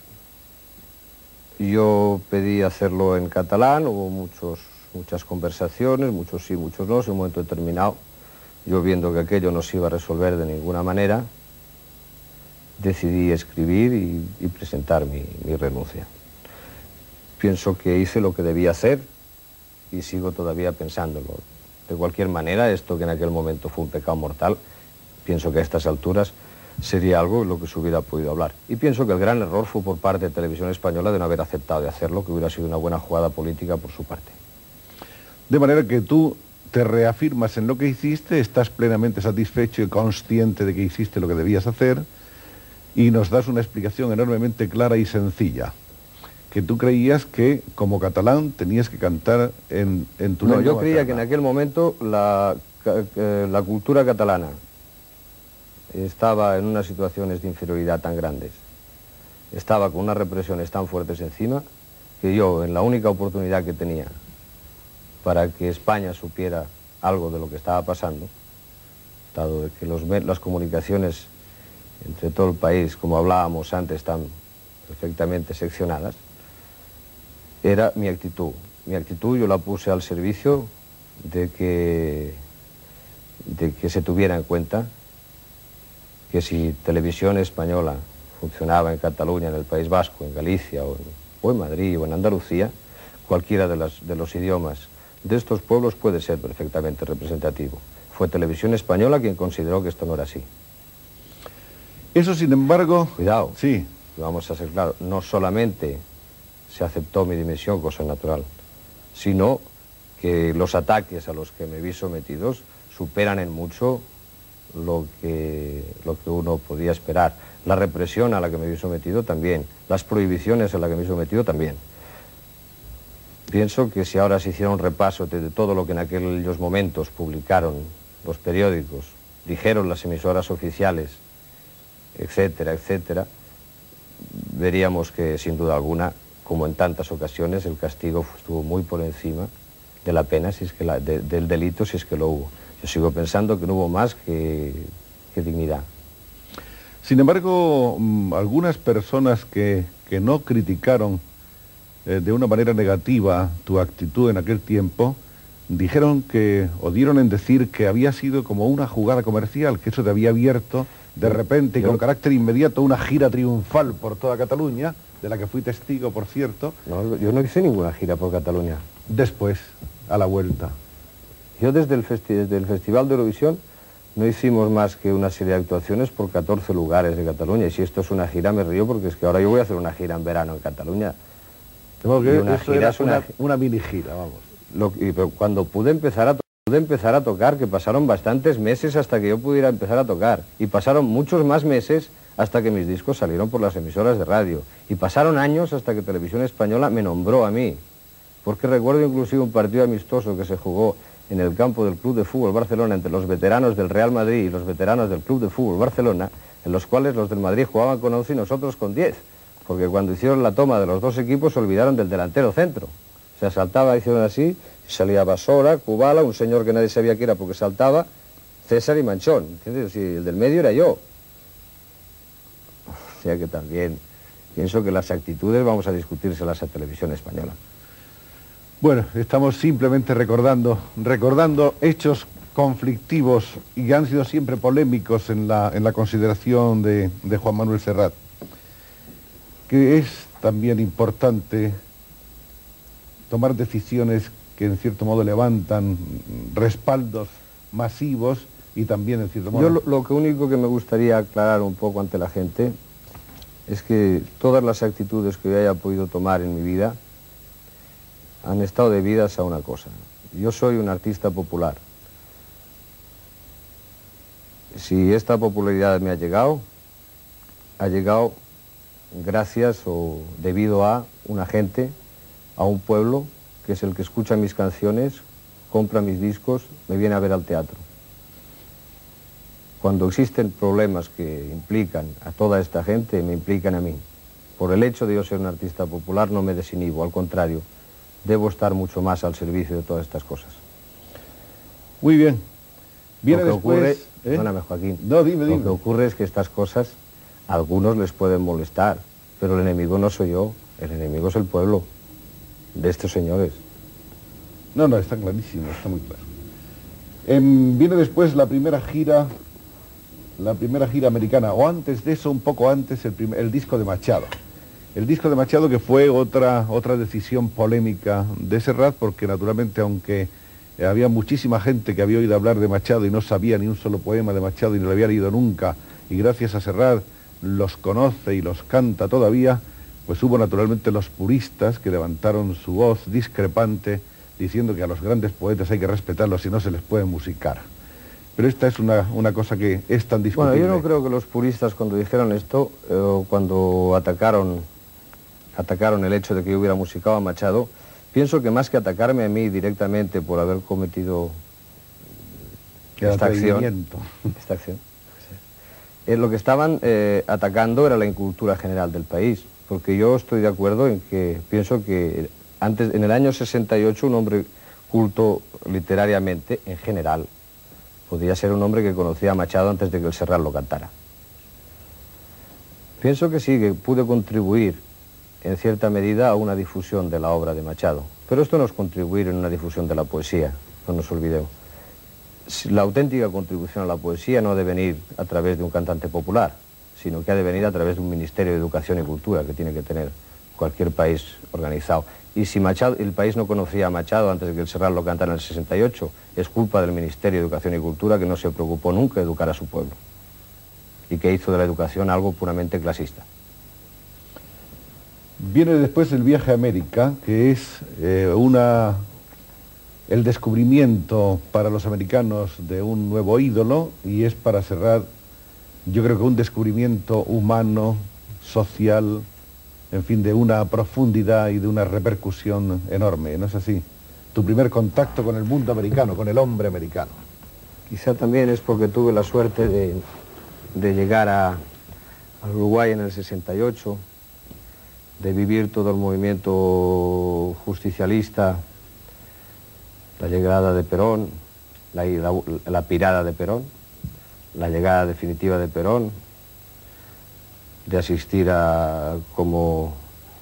yo pedí hacerlo en catalán, hubo muchas conversaciones, muchos sí, muchos no, en un momento determinado, yo viendo que aquello no se iba a resolver de ninguna manera, decidí escribir y presentar mi renuncia. Pienso que hice lo que debía hacer y sigo todavía pensándolo. De cualquier manera, esto que en aquel momento fue un pecado mortal, pienso que a estas alturas sería algo en lo que se hubiera podido hablar. Y pienso que el gran error fue por parte de Televisión Española de no haber aceptado de hacerlo, que hubiera sido una buena jugada política por su parte. De manera que tú te reafirmas en lo que hiciste, estás plenamente satisfecho y consciente de que hiciste lo que debías hacer, y nos das una explicación enormemente clara y sencilla, que tú creías que como catalán tenías que cantar en tu lengua. No, yo creía materna. que en aquel momento la cultura catalana estaba en unas situaciones de inferioridad tan grandes, estaba con unas represiones tan fuertes encima, que yo, en la única oportunidad que tenía para que España supiera algo de lo que estaba pasando, dado que las comunicaciones entre todo el país, como hablábamos antes, están perfectamente seccionadas, era mi actitud. Mi actitud yo la puse al servicio de que se tuviera en cuenta que si Televisión Española funcionaba en Cataluña, en el País Vasco, en Galicia o en Madrid o en Andalucía, cualquiera de los idiomas de estos pueblos puede ser perfectamente representativo. Fue Televisión Española quien consideró que esto no era así. Eso, sin embargo... Cuidado, sí. Vamos a ser claros, no solamente se aceptó mi dimisión, cosa natural, sino que los ataques a los que me vi sometidos superan en mucho lo que uno podía esperar. La represión a la que me vi sometido también, las prohibiciones a las que me vi sometido también. Pienso que si ahora se hiciera un repaso de todo lo que en aquellos momentos publicaron los periódicos, dijeron las emisoras oficiales, etcétera, etcétera, veríamos que sin duda alguna, como en tantas ocasiones, el castigo estuvo muy por encima de la pena, si es que del delito, si es que lo hubo. Yo sigo pensando que no hubo más que dignidad. Sin embargo, algunas personas que no criticaron de una manera negativa tu actitud en aquel tiempo, dijeron que, o dieron en decir que había sido como una jugada comercial, que eso te había abierto de repente y con carácter inmediato una gira triunfal por toda Cataluña, de la que fui testigo, por cierto. No, yo no hice ninguna gira por Cataluña. Después. a la vuelta? Yo desde el Festival de Eurovisión no hicimos más que una serie de actuaciones por 14 lugares de Cataluña. Y si esto es una gira me río porque es que ahora yo voy a hacer una gira en verano en Cataluña. Eso era una mini gira, vamos. Pero cuando pude empezar a tocar, que pasaron bastantes meses hasta que yo pudiera empezar a tocar. Y pasaron muchos más meses hasta que mis discos salieron por las emisoras de radio. Y pasaron años hasta que Televisión Española me nombró a mí. Porque recuerdo inclusive un partido amistoso que se jugó en el campo del Club de Fútbol Barcelona entre los veteranos del Real Madrid y los veteranos del Club de Fútbol Barcelona, en los cuales los del Madrid jugaban con 11 y nosotros con 10, porque cuando hicieron la toma de los dos equipos se olvidaron del delantero centro. Se saltaba, hicieron así, salía Basora, Kubala, un señor que nadie sabía quién era porque saltaba, César y Manchón, ¿entiendes? Y el del medio era yo. O sea que también pienso que las actitudes vamos a discutírselas a Televisión Española. Bueno, estamos simplemente recordando hechos conflictivos y que han sido siempre polémicos en la consideración de Juan Manuel Serrat, que es también importante tomar decisiones que en cierto modo levantan respaldos masivos y también en cierto modo... Yo lo único que me gustaría aclarar un poco ante la gente es que todas las actitudes que yo haya podido tomar en mi vida han estado debidas a una cosa. Yo soy un artista popular. Si esta popularidad me ha llegado gracias o debido a una gente, a un pueblo, que es el que escucha mis canciones, compra mis discos, me viene a ver al teatro. Cuando existen problemas que implican a toda esta gente, me implican a mí. Por el hecho de yo ser un artista popular no me desinhibo, al contrario, debo estar mucho más al servicio de todas estas cosas. Muy bien. Viene lo que después... ocurre, perdóname, Joaquín. No, dime. Lo que ocurre es que estas cosas a algunos les pueden molestar, pero el enemigo no soy yo, el enemigo es el pueblo de estos señores. No, está clarísimo, está muy claro. Viene después la primera gira americana, o antes de eso, un poco antes, el disco de Machado. El disco de Machado, que fue otra decisión polémica de Serrat, porque naturalmente, aunque había muchísima gente que había oído hablar de Machado y no sabía ni un solo poema de Machado y no lo había leído nunca, y gracias a Serrat los conoce y los canta todavía, pues hubo naturalmente los puristas que levantaron su voz discrepante, diciendo que a los grandes poetas hay que respetarlos y no se les puede musicar. Pero esta es una cosa que es tan discutible. Bueno, yo no creo que los puristas cuando dijeron esto, cuando atacaron el hecho de que yo hubiera musicado a Machado, pienso que más que atacarme a mí directamente por haber cometido esta acción, lo que estaban atacando era la incultura general del país, porque yo estoy de acuerdo en que pienso que en el año 68 un hombre culto literariamente, en general, podría ser un hombre que conocía a Machado antes de que el Serrat lo cantara. Pienso que sí, que pude contribuir en cierta medida a una difusión de la obra de Machado. Pero esto no es contribuir en una difusión de la poesía, no nos olvidemos. La auténtica contribución a la poesía no ha de venir a través de un cantante popular, sino que ha de venir a través de un Ministerio de Educación y Cultura que tiene que tener cualquier país organizado. Y si el país no conocía a Machado antes de que el Serrat lo cantara en el 68, es culpa del Ministerio de Educación y Cultura, que no se preocupó nunca de educar a su pueblo y que hizo de la educación algo puramente clasista. Viene después el viaje a América, que es el descubrimiento para los americanos de un nuevo ídolo, y es para Serrat, yo creo que un descubrimiento humano, social, en fin, de una profundidad y de una repercusión enorme, ¿no es así? Tu primer contacto con el mundo americano, con el hombre americano. Quizá también es porque tuve la suerte de llegar al Uruguay en el 68, de vivir todo el movimiento justicialista, la llegada de Perón, la pirada de Perón, la llegada definitiva de Perón, de asistir como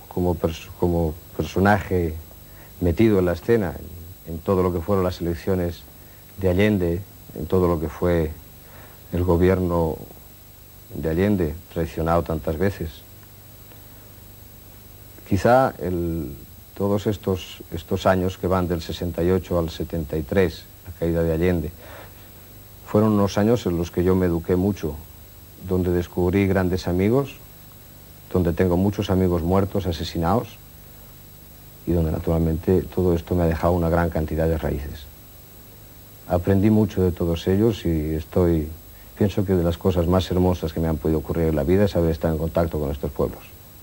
personaje metido en la escena, en todo lo que fueron las elecciones de Allende, en todo lo que fue el gobierno de Allende, traicionado tantas veces. Quizá todos estos años que van del 68 al 73, la caída de Allende, fueron unos años en los que yo me eduqué mucho, donde descubrí grandes amigos, donde tengo muchos amigos muertos, asesinados, y donde naturalmente todo esto me ha dejado una gran cantidad de raíces. Aprendí mucho de todos ellos y pienso que de las cosas más hermosas que me han podido ocurrir en la vida es haber estado en contacto con estos pueblos.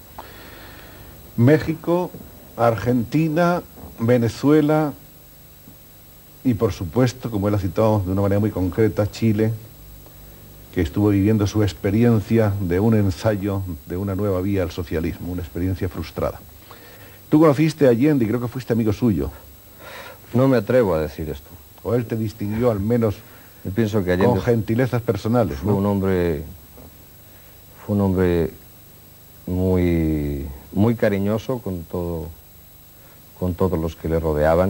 México, Argentina, Venezuela y por supuesto, como él ha citado de una manera muy concreta, Chile, que estuvo viviendo su experiencia de un ensayo de una nueva vía al socialismo, una experiencia frustrada. Tú conociste a Allende y creo que fuiste amigo suyo. No me atrevo a decir esto. O él te distinguió al menos yo pienso que Allende con gentilezas personales, fue ¿no? un hombre muy cariñoso con todos los que le rodeaban,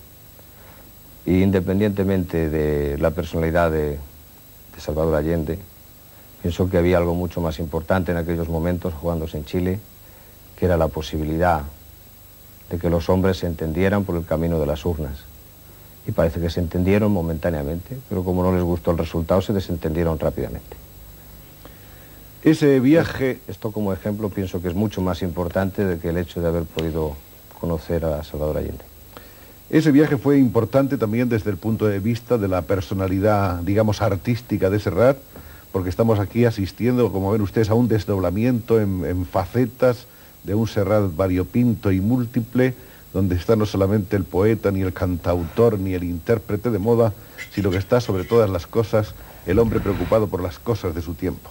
e independientemente de la personalidad de Salvador Allende, pienso que había algo mucho más importante en aquellos momentos jugándose en Chile, que era la posibilidad de que los hombres se entendieran por el camino de las urnas. Y parece que se entendieron momentáneamente, pero como no les gustó el resultado, se desentendieron rápidamente. Ese viaje... Esto como ejemplo pienso que es mucho más importante de que el hecho de haber podido conocer a Salvador Allende. Ese viaje fue importante también desde el punto de vista de la personalidad, digamos, artística de Serrat, porque estamos aquí asistiendo, como ven ustedes, a un desdoblamiento en facetas de un Serrat variopinto y múltiple, donde está no solamente el poeta, ni el cantautor, ni el intérprete de moda, sino que está sobre todas las cosas el hombre preocupado por las cosas de su tiempo.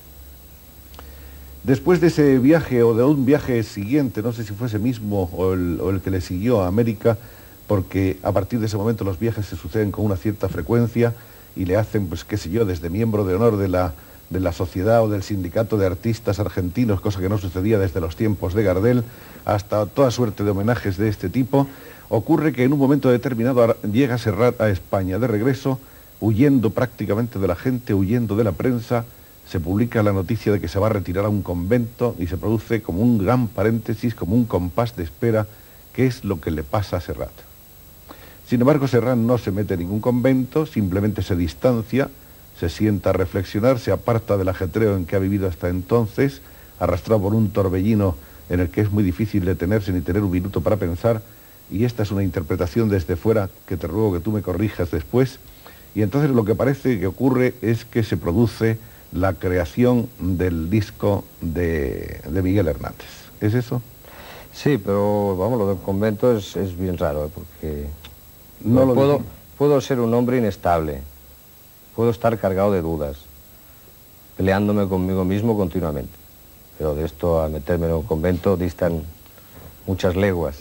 Después de ese viaje, o de un viaje siguiente, no sé si fue ese mismo o el que le siguió a América, porque a partir de ese momento los viajes se suceden con una cierta frecuencia y le hacen, pues qué sé yo, desde miembro de honor de la sociedad o del sindicato de artistas argentinos, cosa que no sucedía desde los tiempos de Gardel, hasta toda suerte de homenajes de este tipo. Ocurre que en un momento determinado llega Serrat a España de regreso, huyendo prácticamente de la gente, huyendo de la prensa. Se publica la noticia de que se va a retirar a un convento y se produce como un gran paréntesis, como un compás de espera, qué es lo que le pasa a Serrat. Sin embargo, Serrat no se mete en ningún convento, simplemente se distancia, se sienta a reflexionar, se aparta del ajetreo en que ha vivido hasta entonces, arrastrado por un torbellino en el que es muy difícil detenerse ni tener un minuto para pensar, y esta es una interpretación desde fuera que te ruego que tú me corrijas después, y entonces lo que parece que ocurre es que se produce la creación del disco de Miguel Hernández. ¿Es eso? Sí, pero vamos, lo del convento es bien raro, porque no puedo ser un hombre inestable, puedo estar cargado de dudas, peleándome conmigo mismo continuamente, pero de esto a meterme en un convento distan muchas leguas.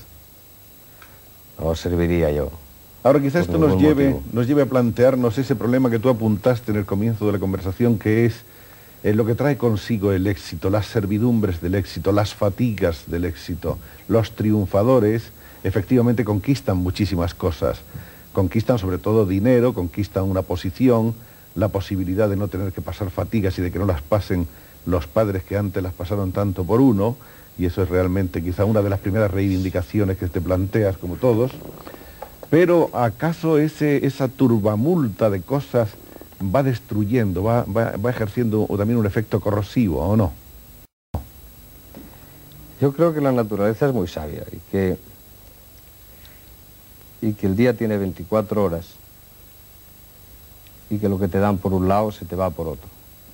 No serviría yo. Ahora quizás esto nos lleve a plantearnos ese problema que tú apuntaste en el comienzo de la conversación, que es lo que trae consigo el éxito, las servidumbres del éxito, las fatigas del éxito. Los triunfadores efectivamente conquistan muchísimas cosas. Conquistan sobre todo dinero, conquistan una posición, la posibilidad de no tener que pasar fatigas y de que no las pasen los padres que antes las pasaron tanto por uno, y eso es realmente quizá una de las primeras reivindicaciones que te planteas como todos. Pero ¿acaso esa turbamulta de cosas va destruyendo, va ejerciendo también un efecto corrosivo, o no? Yo creo que la naturaleza es muy sabia y que el día tiene 24 horas y que lo que te dan por un lado se te va por otro.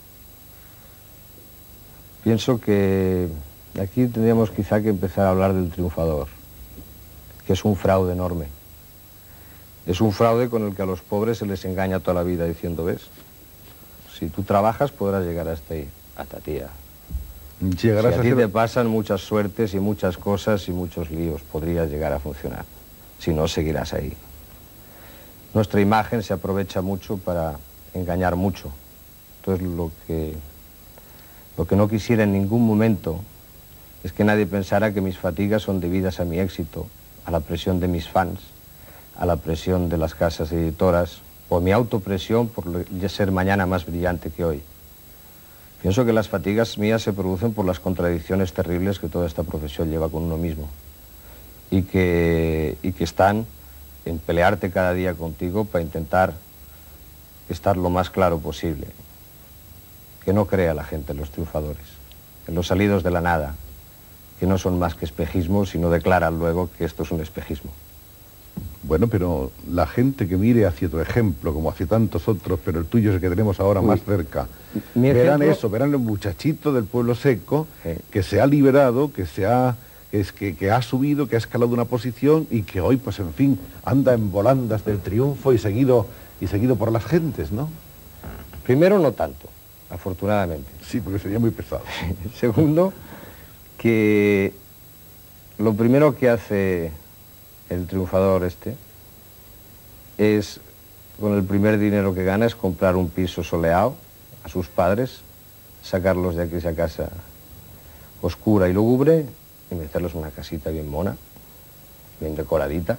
Pienso que aquí tendríamos quizá que empezar a hablar del triunfador, que es un fraude enorme. Es un fraude con el que a los pobres se les engaña toda la vida diciendo, ¿ves? Si tú trabajas podrás llegar hasta ahí, hasta tía. Si a ti te pasan muchas suertes y muchas cosas y muchos líos, podrías llegar a funcionar. Si no, seguirás ahí. Nuestra imagen se aprovecha mucho para engañar mucho. Entonces lo que no quisiera en ningún momento es que nadie pensara que mis fatigas son debidas a mi éxito, a la presión de mis fans, a la presión de las casas editoras o mi autopresión por ser mañana más brillante que hoy. Pienso que las fatigas mías se producen por las contradicciones terribles que toda esta profesión lleva con uno mismo. y que están en pelearte cada día contigo para intentar estar lo más claro posible. Que no crea la gente en los triunfadores, en los salidos de la nada, que no son más que espejismos, sino declaran luego que esto es un espejismo. Bueno, pero la gente que mire hacia tu ejemplo, como hacia tantos otros, pero el tuyo es el que tenemos ahora más cerca, verán eso, verán el muchachito del pueblo seco, que se ha liberado, que ha subido, que ha escalado una posición y que hoy, pues en fin, anda en volandas del triunfo y seguido por las gentes, ¿no? Primero, no tanto, afortunadamente. Sí, porque sería muy pesado. Segundo, que lo primero que hace el triunfador este es, con el primer dinero que gana, es comprar un piso soleado a sus padres, sacarlos de aquella casa oscura y lúgubre y meterlos en una casita bien mona, bien decoradita,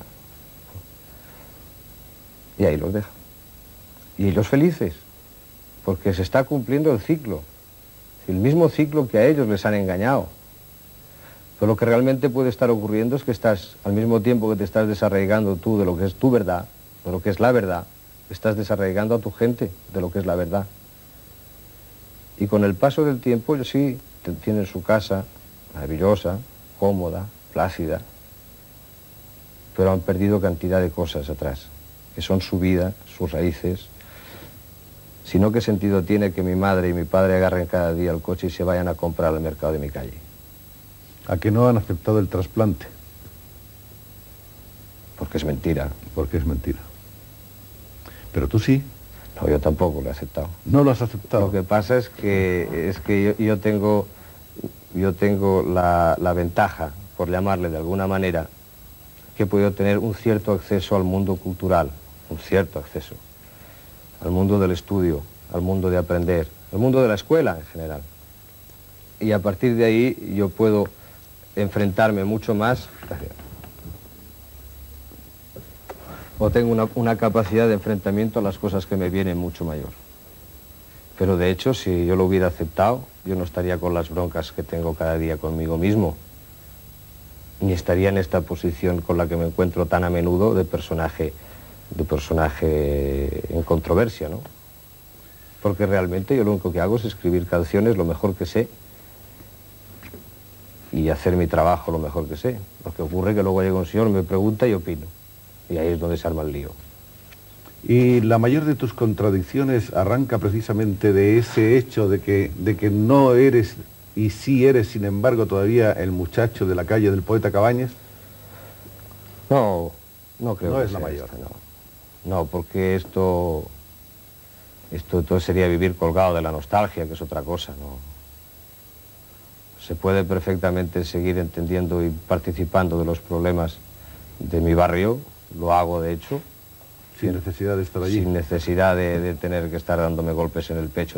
y ahí los deja. Y ellos felices, porque se está cumpliendo el ciclo, el mismo ciclo que a ellos les han engañado. Pero lo que realmente puede estar ocurriendo es que estás, al mismo tiempo que te estás desarraigando tú de lo que es tu verdad, de lo que es la verdad, estás desarraigando a tu gente de lo que es la verdad. Y con el paso del tiempo, ellos sí tienen su casa maravillosa, cómoda, plácida, pero han perdido cantidad de cosas atrás, que son su vida, sus raíces. Si no, ¿qué sentido tiene que mi madre y mi padre agarren cada día el coche y se vayan a comprar al mercado de mi calle? ¿A que no han aceptado el trasplante? Porque es mentira. Porque es mentira. Pero tú sí. No, yo tampoco lo he aceptado. ¿No lo has aceptado? Lo que pasa es que yo tengo la ventaja, por llamarle de alguna manera, que he podido tener un cierto acceso al mundo cultural, un cierto acceso, al mundo del estudio, al mundo de aprender, al mundo de la escuela en general. Y a partir de ahí yo puedo enfrentarme mucho más, o tengo una capacidad de enfrentamiento a las cosas que me vienen mucho mayor. Pero de hecho, si yo lo hubiera aceptado, yo no estaría con las broncas que tengo cada día conmigo mismo, ni estaría en esta posición con la que me encuentro tan a menudo de personaje en controversia, ¿no? Porque realmente yo lo único que hago es escribir canciones lo mejor que sé y hacer mi trabajo lo mejor que sé. Lo que ocurre es que luego llega un señor, me pregunta y opino. Y ahí es donde se arma el lío. Y la mayor de tus contradicciones arranca precisamente de ese hecho de que no eres y sí eres, sin embargo, todavía el muchacho de la calle del poeta Cabañas. No, no creo no que es la sea mayor. esta, no, porque esto sería vivir colgado de la nostalgia, que es otra cosa, ¿no? Se puede perfectamente seguir entendiendo y participando de los problemas de mi barrio, lo hago de hecho. Sin necesidad de estar allí. Sin necesidad de tener que estar dándome golpes en el pecho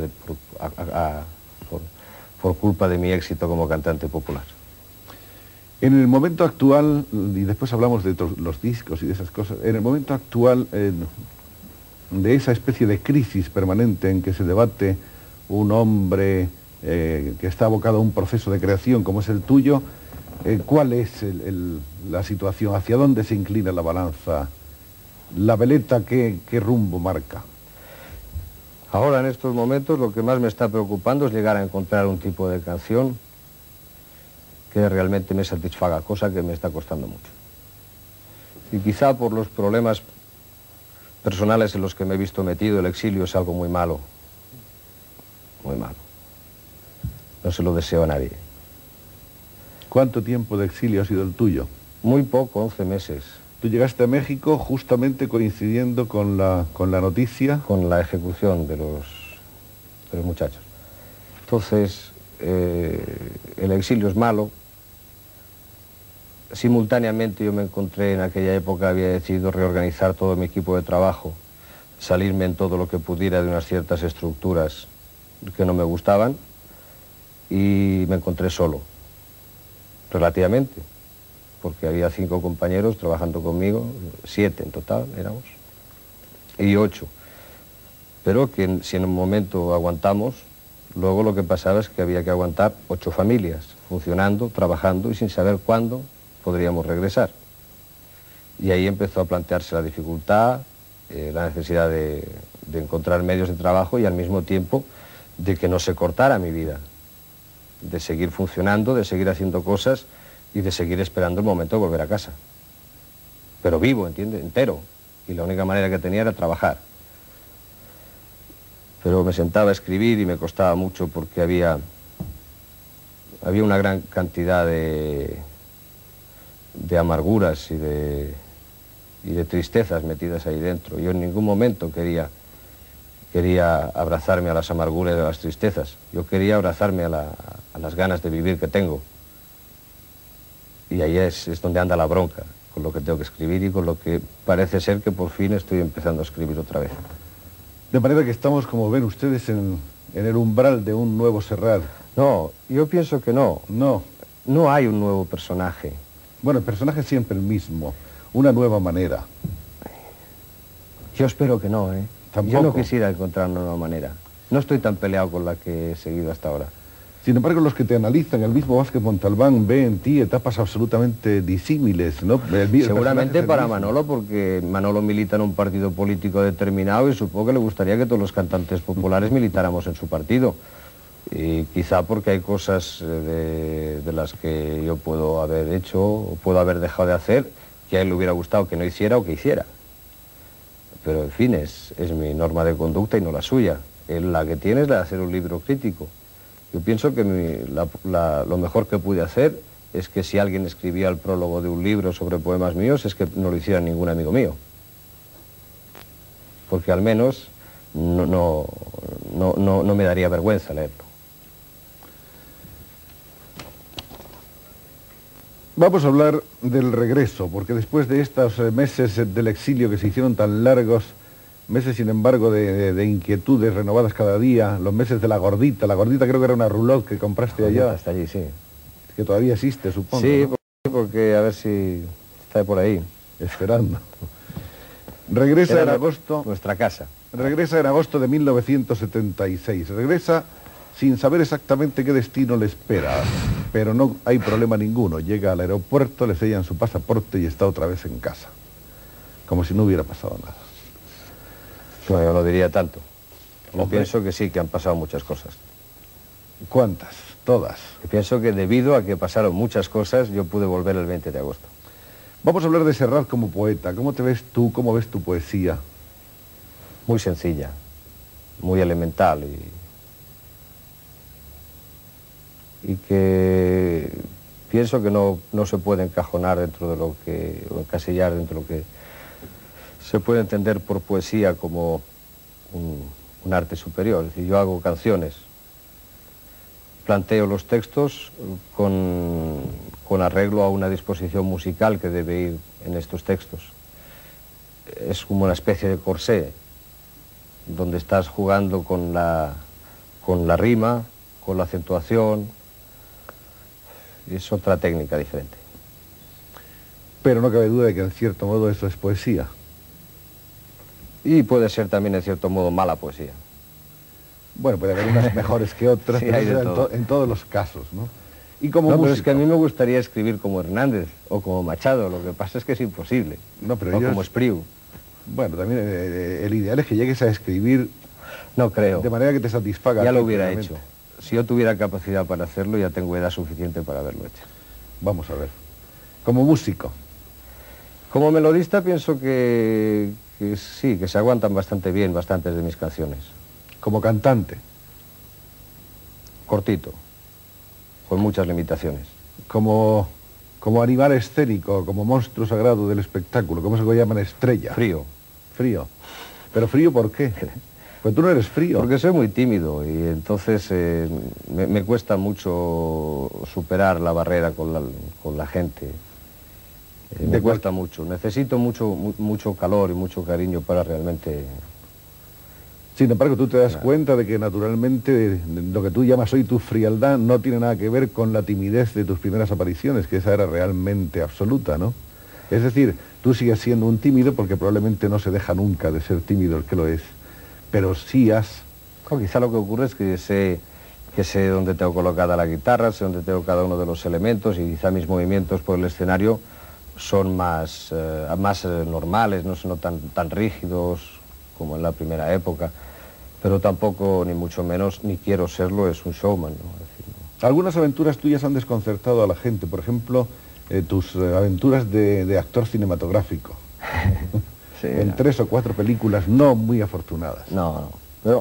por culpa de mi éxito como cantante popular. En el momento actual, y después hablamos de los discos y de esas cosas, en el momento actual de esa especie de crisis permanente en que se debate un hombre que está abocado a un proceso de creación como es el tuyo, ¿cuál es la situación? ¿Hacia dónde se inclina la balanza? ¿La veleta qué rumbo marca? Ahora, en estos momentos, lo que más me está preocupando es llegar a encontrar un tipo de canción que realmente me satisfaga, cosa que me está costando mucho. Y quizá por los problemas personales en los que me he visto metido, el exilio es algo muy malo. Muy malo. No se lo deseo a nadie. ¿Cuánto tiempo de exilio ha sido el tuyo? Muy poco, 11 meses. Tú llegaste a México justamente coincidiendo con la noticia. Con la ejecución de los muchachos. Entonces, el exilio es malo. Simultáneamente yo me encontré en aquella época, había decidido reorganizar todo mi equipo de trabajo, salirme en todo lo que pudiera de unas ciertas estructuras que no me gustaban, y me encontré solo, relativamente, porque había 5 compañeros trabajando conmigo, 7 en total éramos, y 8. Pero que si en un momento aguantamos, luego lo que pasaba es que había que aguantar 8 familias, funcionando, trabajando y sin saber cuándo podríamos regresar. Y ahí empezó a plantearse la dificultad, la necesidad de encontrar medios de trabajo y al mismo tiempo de que no se cortara mi vida, de seguir funcionando, de seguir haciendo cosas y de seguir esperando el momento de volver a casa. Pero vivo, ¿entiendes? Entero. Y la única manera que tenía era trabajar. Pero me sentaba a escribir y me costaba mucho porque había una gran cantidad de amarguras y de tristezas metidas ahí dentro. Yo en ningún momento quería abrazarme a las amarguras y a las tristezas. Yo quería abrazarme a las ganas de vivir que tengo. Y ahí es donde anda la bronca, con lo que tengo que escribir y con lo que parece ser que por fin estoy empezando a escribir otra vez. De manera que estamos, como ven ustedes, en el umbral de un nuevo Serrat. No, yo pienso que no. No. No hay un nuevo personaje. Bueno, el personaje es siempre el mismo, una nueva manera. Yo espero que no, ¿eh? Tampoco. Yo no quisiera encontrar una nueva manera. No estoy tan peleado con la que he seguido hasta ahora. Sin embargo, los que te analizan, el mismo Vázquez Montalbán ve en ti etapas absolutamente disímiles, ¿no? Seguramente para Manolo, porque Manolo milita en un partido político determinado y supongo que le gustaría que todos los cantantes populares militáramos en su partido. Y quizá porque hay cosas de las que yo puedo haber hecho o puedo haber dejado de hacer que a él le hubiera gustado que no hiciera o que hiciera. Pero en fin, es mi norma de conducta y no la suya. Él la que tiene es la de hacer un libro crítico. Yo pienso que lo mejor que pude hacer es que si alguien escribía el prólogo de un libro sobre poemas míos es que no lo hiciera ningún amigo mío. Porque al menos no me daría vergüenza leerlo. Vamos a hablar del regreso, porque después de estos meses del exilio que se hicieron tan largos, meses sin embargo de inquietudes renovadas cada día, los meses de la gordita creo que era una roulotte que compraste allá. Hasta allí, sí. Que todavía existe, supongo. Sí, ¿no? porque a ver si está por ahí. Esperando. Regresa Era en agosto. Nuestra casa. Regresa en agosto de 1976. Regresa sin saber exactamente qué destino le espera, pero no hay problema ninguno. Llega al aeropuerto, le sellan su pasaporte y está otra vez en casa. Como si no hubiera pasado nada. No, yo no diría tanto. Yo Hombre. pienso que sí, que han pasado muchas cosas. ¿Cuántas? Todas. Yo pienso que debido a que pasaron muchas cosas, yo pude volver el 20 de agosto. Vamos a hablar de Serrat como poeta. ¿Cómo te ves tú? ¿Cómo ves tu poesía? Muy sencilla, muy elemental y que pienso que no se puede encajonar dentro de lo que, o encasillar dentro de lo que se puede entender por poesía como un arte superior. Es decir, yo hago canciones, planteo los textos con arreglo a una disposición musical que debe ir en estos textos. Es como una especie de corsé, donde estás jugando con la rima, con la acentuación. Es otra técnica diferente. Pero no cabe duda de que en cierto modo eso es poesía. Y puede ser también en cierto modo mala poesía. Bueno, puede haber unas mejores que otras, Sí, pero hay de eso todo. en todos los casos, ¿no? Y como No, músico. pero es que a mí me gustaría escribir como Hernández o como Machado, lo que pasa es que es imposible. No, pero o ellos- como Espriu. Bueno, también el ideal es que llegues a escribir No creo. de manera que te satisfaga. Ya lo hubiera plenamente. hecho. Si yo tuviera capacidad para hacerlo, ya tengo edad suficiente para haberlo hecho. Vamos a ver. Como músico. Como melodista pienso que sí, que se aguantan bastante bien bastantes de mis canciones. Como cantante. Cortito, con muchas limitaciones. Como animal escénico, como monstruo sagrado del espectáculo. ¿Cómo se lo llaman? Estrella. Frío. Frío. ¿Pero frío por qué? Pues tú no eres frío. Porque soy muy tímido y entonces me cuesta mucho superar la barrera con la gente. Me cuesta mucho. Necesito mucho calor y mucho cariño para realmente... Sin embargo, tú te das cuenta de que naturalmente lo que tú llamas hoy tu frialdad no tiene nada que ver con la timidez de tus primeras apariciones, que esa era realmente absoluta, ¿no? Es decir, tú sigues siendo un tímido porque probablemente no se deja nunca de ser tímido el que lo es, pero sí has... O quizá lo que ocurre es que sé que sé dónde tengo colocada la guitarra, sé dónde tengo cada uno de los elementos, y quizá mis movimientos por el escenario son más normales, no son tan rígidos como en la primera época, pero tampoco, ni mucho menos, ni quiero serlo, es un showman, ¿no? Es decir, ¿no? Algunas aventuras tuyas han desconcertado a la gente, por ejemplo, tus aventuras de actor cinematográfico. Sí, en 3 o 4 películas no muy afortunadas. No, pero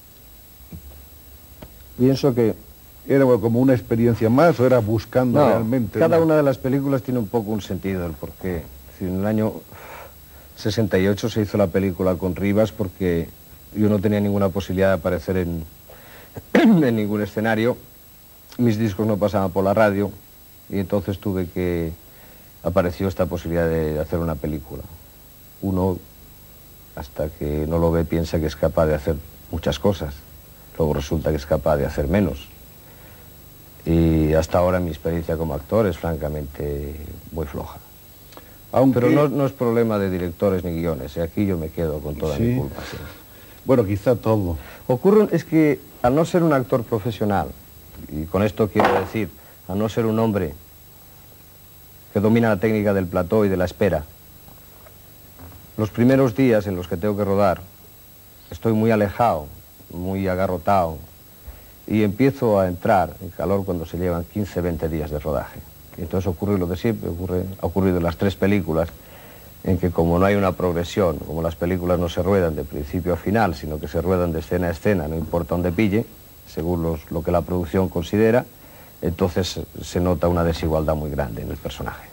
pienso que... ¿Era como una experiencia más o era buscando realmente? Cada una de las películas tiene un poco un sentido, el porqué. Es decir, en el año 68 se hizo la película con Rivas porque yo no tenía ninguna posibilidad de aparecer en ningún escenario. Mis discos no pasaban por la radio y entonces apareció esta posibilidad de hacer una película. Uno, hasta que no lo ve, piensa que es capaz de hacer muchas cosas. Luego resulta que es capaz de hacer menos. Y hasta ahora mi experiencia como actor es francamente muy floja. Pero no es problema de directores ni guiones, aquí yo me quedo con toda mi culpa. Sí. Bueno, quizá todo. Es que al no ser un actor profesional, y con esto quiero decir, al no ser un hombre que domina la técnica del plató y de la espera, los primeros días en los que tengo que rodar, estoy muy alejado, muy agarrotado, y empiezo a entrar en calor cuando se llevan 15, 20 días de rodaje. Y entonces ocurre lo de siempre, ha ocurrido en las 3 películas, en que como no hay una progresión, como las películas no se ruedan de principio a final, sino que se ruedan de escena a escena, no importa dónde pille, según lo que la producción considera, entonces se nota una desigualdad muy grande en el personaje.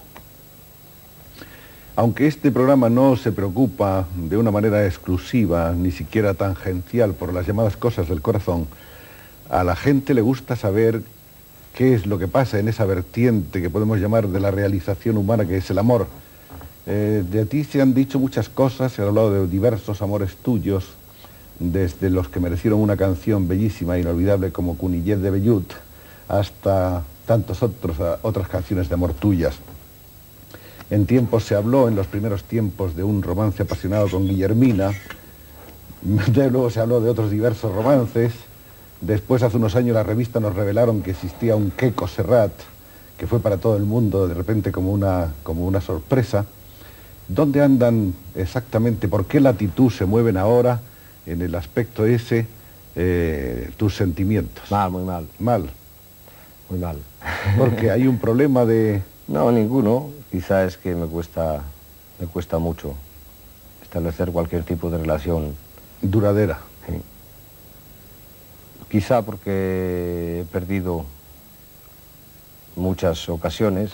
Aunque este programa no se preocupa de una manera exclusiva, ni siquiera tangencial, por las llamadas cosas del corazón, a la gente le gusta saber qué es lo que pasa en esa vertiente que podemos llamar de la realización humana, que es el amor. De ti se han dicho muchas cosas, se ha hablado de diversos amores tuyos, desde los que merecieron una canción bellísima e inolvidable como Cunillet de Vellut, hasta tantas otras canciones de amor tuyas. En tiempos se habló, en los primeros tiempos, de un romance apasionado con Guillermina, luego se habló de otros diversos romances. Después, hace unos años, la revista nos revelaron que existía un Queco Serrat, que fue para todo el mundo de repente como una sorpresa. ¿Dónde andan exactamente? ¿Por qué latitud se mueven ahora en el aspecto ese tus sentimientos? Mal, muy mal. Mal. Muy mal. Porque hay un problema de... No, ninguno. Quizá es que me cuesta mucho establecer cualquier tipo de relación duradera. Sí. Quizá porque he perdido muchas ocasiones,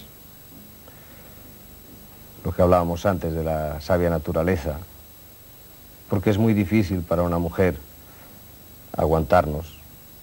lo que hablábamos antes de la sabia naturaleza, porque es muy difícil para una mujer aguantarnos.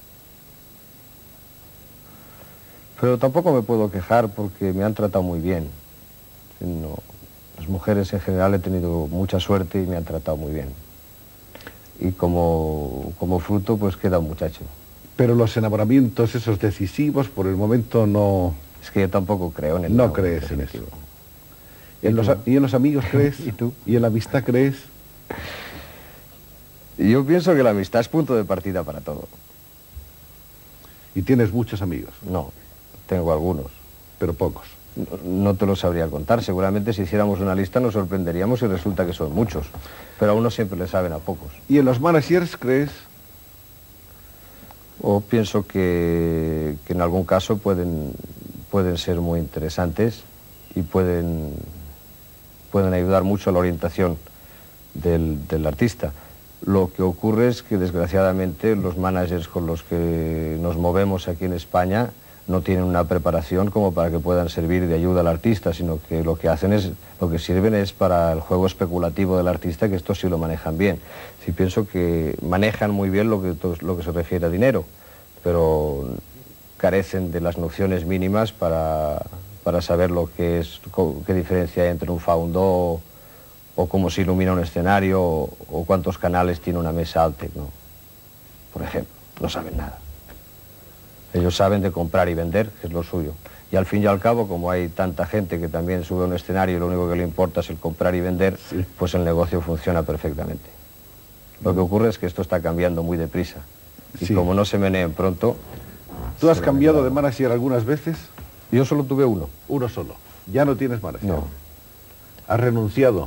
Pero tampoco me puedo quejar porque me han tratado muy bien. No, las mujeres en general he tenido mucha suerte y me han tratado muy bien. Y como fruto, pues queda un muchacho. Pero los enamoramientos esos decisivos, por el momento no... Es que yo tampoco creo en el No crees en eso. ¿Y en los amigos crees? ¿Y tú? ¿Y en la amistad crees? Yo pienso que la amistad es punto de partida para todo. ¿Y tienes muchos amigos? No, tengo algunos. Pero pocos. No te lo sabría contar. Seguramente si hiciéramos una lista nos sorprenderíamos y resulta que son muchos. Pero a uno siempre le saben a pocos. ¿Y en los managers crees? O pienso que en algún caso pueden ser muy interesantes y pueden ayudar mucho a la orientación del artista. Lo que ocurre es que desgraciadamente los managers con los que nos movemos aquí en España no tienen una preparación como para que puedan servir de ayuda al artista, sino que lo que sirven es para el juego especulativo del artista, que esto sí lo manejan bien. Sí pienso que manejan muy bien lo que se refiere a dinero, pero carecen de las nociones mínimas para saber qué diferencia hay entre un faundo o cómo se ilumina un escenario o cuántos canales tiene una mesa Altec, ¿no? Por ejemplo, no saben nada. Ellos saben de comprar y vender, que es lo suyo. Y al fin y al cabo, como hay tanta gente que también sube a un escenario y lo único que le importa es el comprar y vender, sí, pues el negocio funciona perfectamente. Lo que ocurre es que esto está cambiando muy deprisa. Y sí, como no se meneen pronto, ¿Tú has cambiado de manager algunas veces? Yo solo tuve uno. Uno solo. Ya no tienes manager. No. ¿Has renunciado?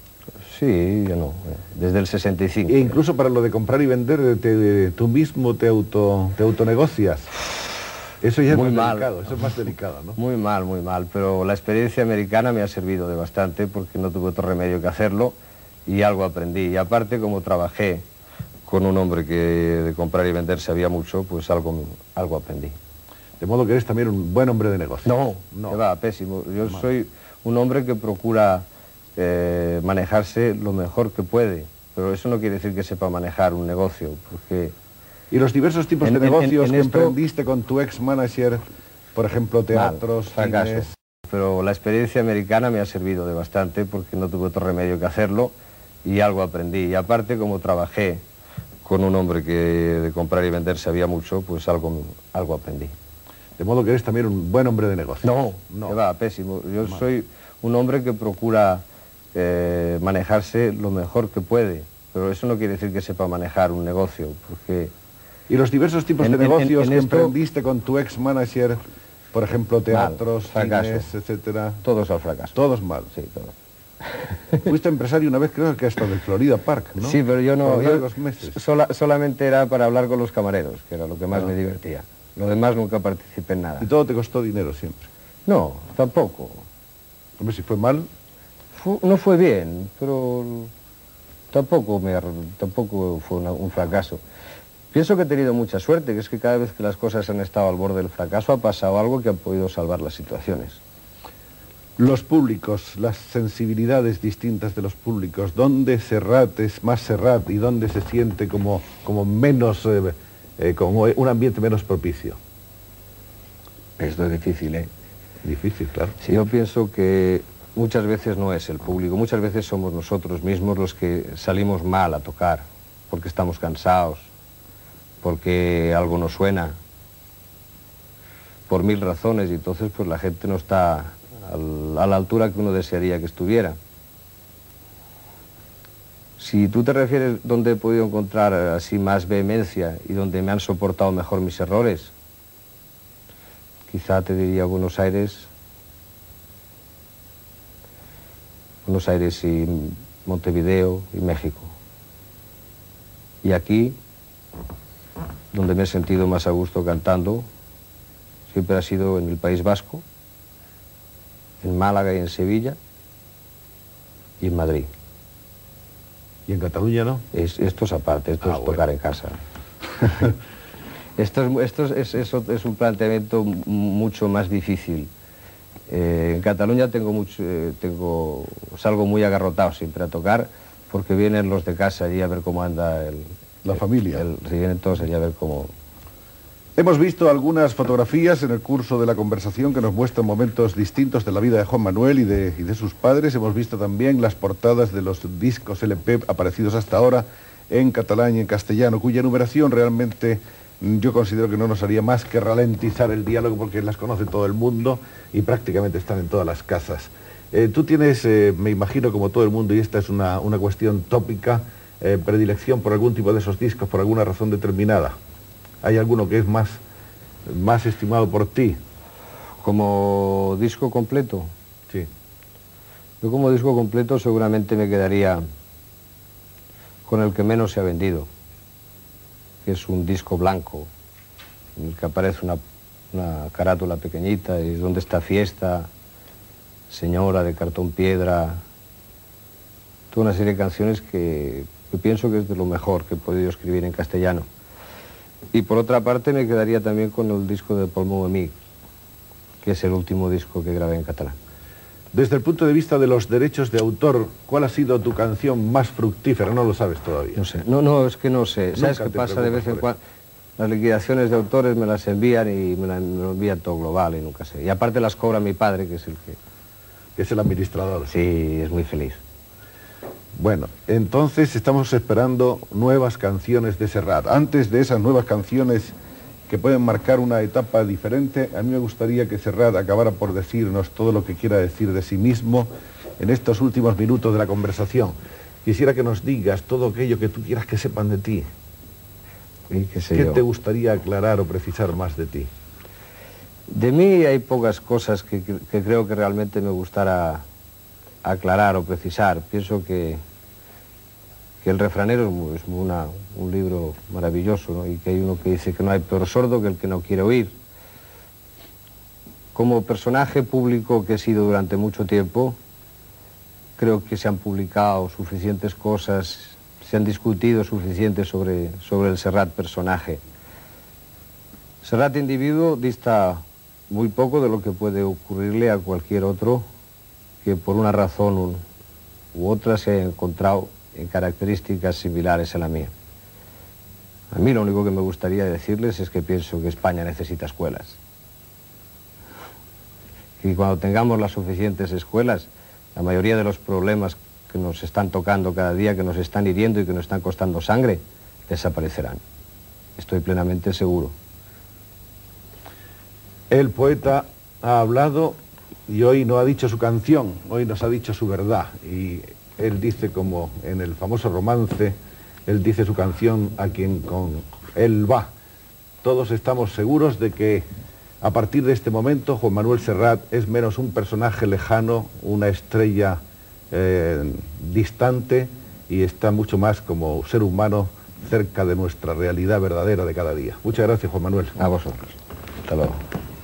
Sí, yo no. Desde el 65. E incluso para lo de comprar y vender, tú mismo te autonegocias. Eso ya es Muy más mal. delicado, eso es más delicado, ¿no? Muy mal, pero la experiencia americana me ha servido de bastante porque no tuve otro remedio que hacerlo y algo aprendí. Y aparte, como trabajé con un hombre que de comprar y vender sabía mucho, pues algo aprendí. De modo que eres también un buen hombre de negocio. No, que va, pésimo. Yo soy un hombre que procura manejarse lo mejor que puede, pero eso no quiere decir que sepa manejar un negocio, porque... Y los diversos tipos de negocios que esto... emprendiste con tu ex-manager, por ejemplo, teatros, cines... Pero la experiencia americana me ha servido de bastante porque no tuve otro remedio que hacerlo y algo aprendí. Y aparte, como trabajé con un hombre que de comprar y vender sabía mucho, pues algo aprendí. De modo que eres también un buen hombre de negocio. No, que va, pésimo. Yo soy un hombre que procura manejarse lo mejor que puede, pero eso no quiere decir que sepa manejar un negocio, porque... Y los diversos tipos de negocios que emprendiste con tu ex-manager, por ejemplo, teatros, cines, etcétera... Todos al fracaso. Todos mal. Sí, todos. Fuiste empresario una vez, creo que hasta del Florida Park, ¿no? Sí, pero yo no... Por largos meses. Solamente era para hablar con los camareros, que era lo que más me divertía. Lo demás nunca participé en nada. ¿Y todo te costó dinero siempre? No, tampoco. Hombre, si fue mal... No fue bien, pero tampoco fue un fracaso. Pienso que he tenido mucha suerte, que es que cada vez que las cosas han estado al borde del fracaso ha pasado algo que ha podido salvar las situaciones. Los públicos, las sensibilidades distintas de los públicos, ¿dónde Serrat es más Serrat y dónde se siente como menos, como un ambiente menos propicio? Esto es difícil, ¿eh? Difícil, claro. Sí, yo pienso que muchas veces no es el público, muchas veces somos nosotros mismos los que salimos mal a tocar, porque estamos cansados, porque algo nos suena, por mil razones, y entonces pues la gente no está a la altura que uno desearía que estuviera. Si tú te refieres donde he podido encontrar así más vehemencia y donde me han soportado mejor mis errores, quizá te diría Buenos Aires y Montevideo y México. Y aquí, donde me he sentido más a gusto cantando, siempre ha sido en el País Vasco, en Málaga y en Sevilla, y en Madrid. ¿Y en Cataluña no? Esto es aparte, esto es tocar en casa. Esto es un planteamiento mucho más difícil. En Cataluña salgo muy agarrotado siempre a tocar, porque vienen los de casa allí a ver cómo anda la familia. Si vienen todos allí a ver cómo... Hemos visto algunas fotografías en el curso de la conversación que nos muestran momentos distintos de la vida de Juan Manuel y de sus padres. Hemos visto también las portadas de los discos LP aparecidos hasta ahora en catalán y en castellano, cuya numeración realmente yo considero que no nos haría más que ralentizar el diálogo porque las conoce todo el mundo y prácticamente están en todas las casas. Tú tienes, me imagino como todo el mundo, y esta es una cuestión tópica, predilección por algún tipo de esos discos, por alguna razón determinada. ¿Hay alguno que es más estimado por ti? ¿Como disco completo? Sí. Yo como disco completo seguramente me quedaría con el que menos se ha vendido, que es un disco blanco, en el que aparece una carátula pequeñita y donde está Fiesta, Señora, de Cartón Piedra, toda una serie de canciones que pienso que es de lo mejor que he podido escribir en castellano. Y por otra parte me quedaría también con el disco de Paul Moemí, que es el último disco que grabé en catalán. Desde el punto de vista de los derechos de autor, ¿cuál ha sido tu canción más fructífera? No lo sabes todavía. No sé, no, es que no sé. ¿Sabes qué pasa de vez en cuando? Las liquidaciones de autores me las envían y me lo envían todo global y nunca sé. Y aparte las cobra mi padre, que es el que... Que es el administrador. Sí, es muy feliz. Bueno, entonces estamos esperando nuevas canciones de Serrat. Antes de esas nuevas canciones que pueden marcar una etapa diferente, a mí me gustaría que Serrat acabara por decirnos todo lo que quiera decir de sí mismo en estos últimos minutos de la conversación. Quisiera que nos digas todo aquello que tú quieras que sepan de ti. y qué sé ¿Qué yo. te gustaría aclarar o precisar más de ti? De mí hay pocas cosas que creo que realmente me gustara aclarar o precisar. Pienso que el refranero es un libro maravilloso, ¿no? Y que hay uno que dice que no hay peor sordo que el que no quiere oír. Como personaje público que he sido durante mucho tiempo, creo que se han publicado suficientes cosas, se han discutido suficiente sobre el Serrat personaje. Serrat individuo dista muy poco de lo que puede ocurrirle a cualquier otro que por una razón u otra se haya encontrado en características similares a la mía. A mí lo único que me gustaría decirles es que pienso que España necesita escuelas. Y cuando tengamos las suficientes escuelas, la mayoría de los problemas que nos están tocando cada día, que nos están hiriendo y que nos están costando sangre, desaparecerán. Estoy plenamente seguro. El poeta ha hablado y hoy no ha dicho su canción, hoy nos ha dicho su verdad. Y él dice, como en el famoso romance, él dice su canción a quien con él va. Todos estamos seguros de que a partir de este momento Juan Manuel Serrat es menos un personaje lejano, una estrella distante, y está mucho más como ser humano cerca de nuestra realidad verdadera de cada día. Muchas gracias, Juan Manuel. A vosotros. Hasta luego.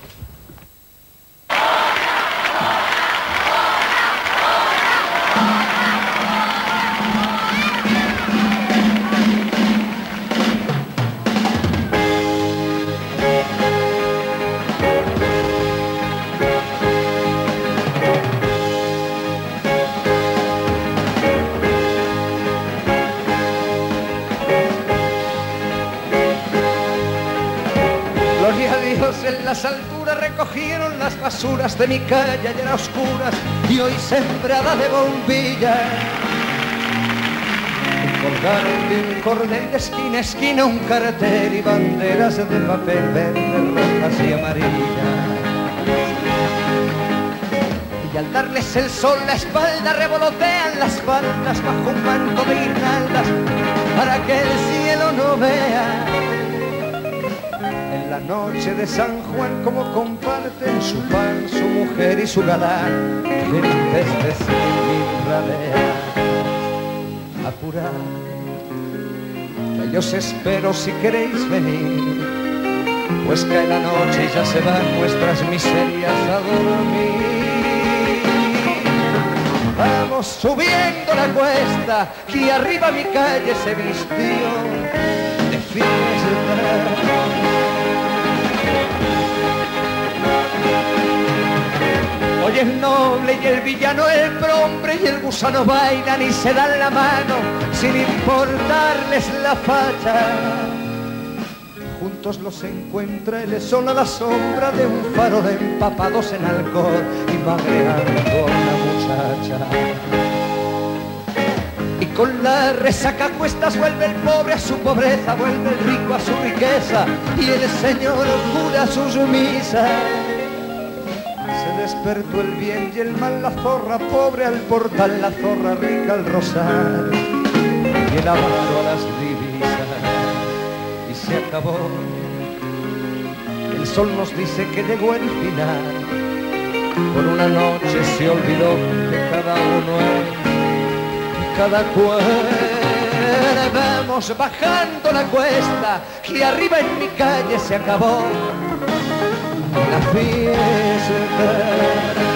En las alturas recogieron las basuras de mi calle ayer a oscuras y hoy sembrada de bombillas. Y colgaron de un cordel de esquina a esquina un cartel y banderas de papel verde, rojas y amarillas. Y al darles el sol la espalda revolotean las faldas bajo un manto de guirnaldas para que el cielo no vea. La noche de San Juan, como comparten su pan, su mujer y su galán, felices sin ralea. Apurad, que yo os espero si queréis venir, pues cae la noche y ya se van nuestras miserias a dormir. Vamos subiendo la cuesta y arriba mi calle se vistió de fiesta. Hoy el noble y el villano, el prohombre y el gusano bailan y se dan la mano sin importarles la facha. Juntos los encuentra el sol a la sombra de un farol, empapados en alcohol y magreando a una muchacha. Y con la resaca a cuestas vuelve el pobre a su pobreza, vuelve el rico a su riqueza y el señor cura sus misas. Se despertó el bien y el mal, la zorra pobre al portal, la zorra rica al rosal y el avaro a las divisas. Y se acabó, el sol nos dice que llegó el final. Por una noche se olvidó que cada uno es cada cual. Vamos bajando la cuesta y arriba en mi calle se acabó la fiesta.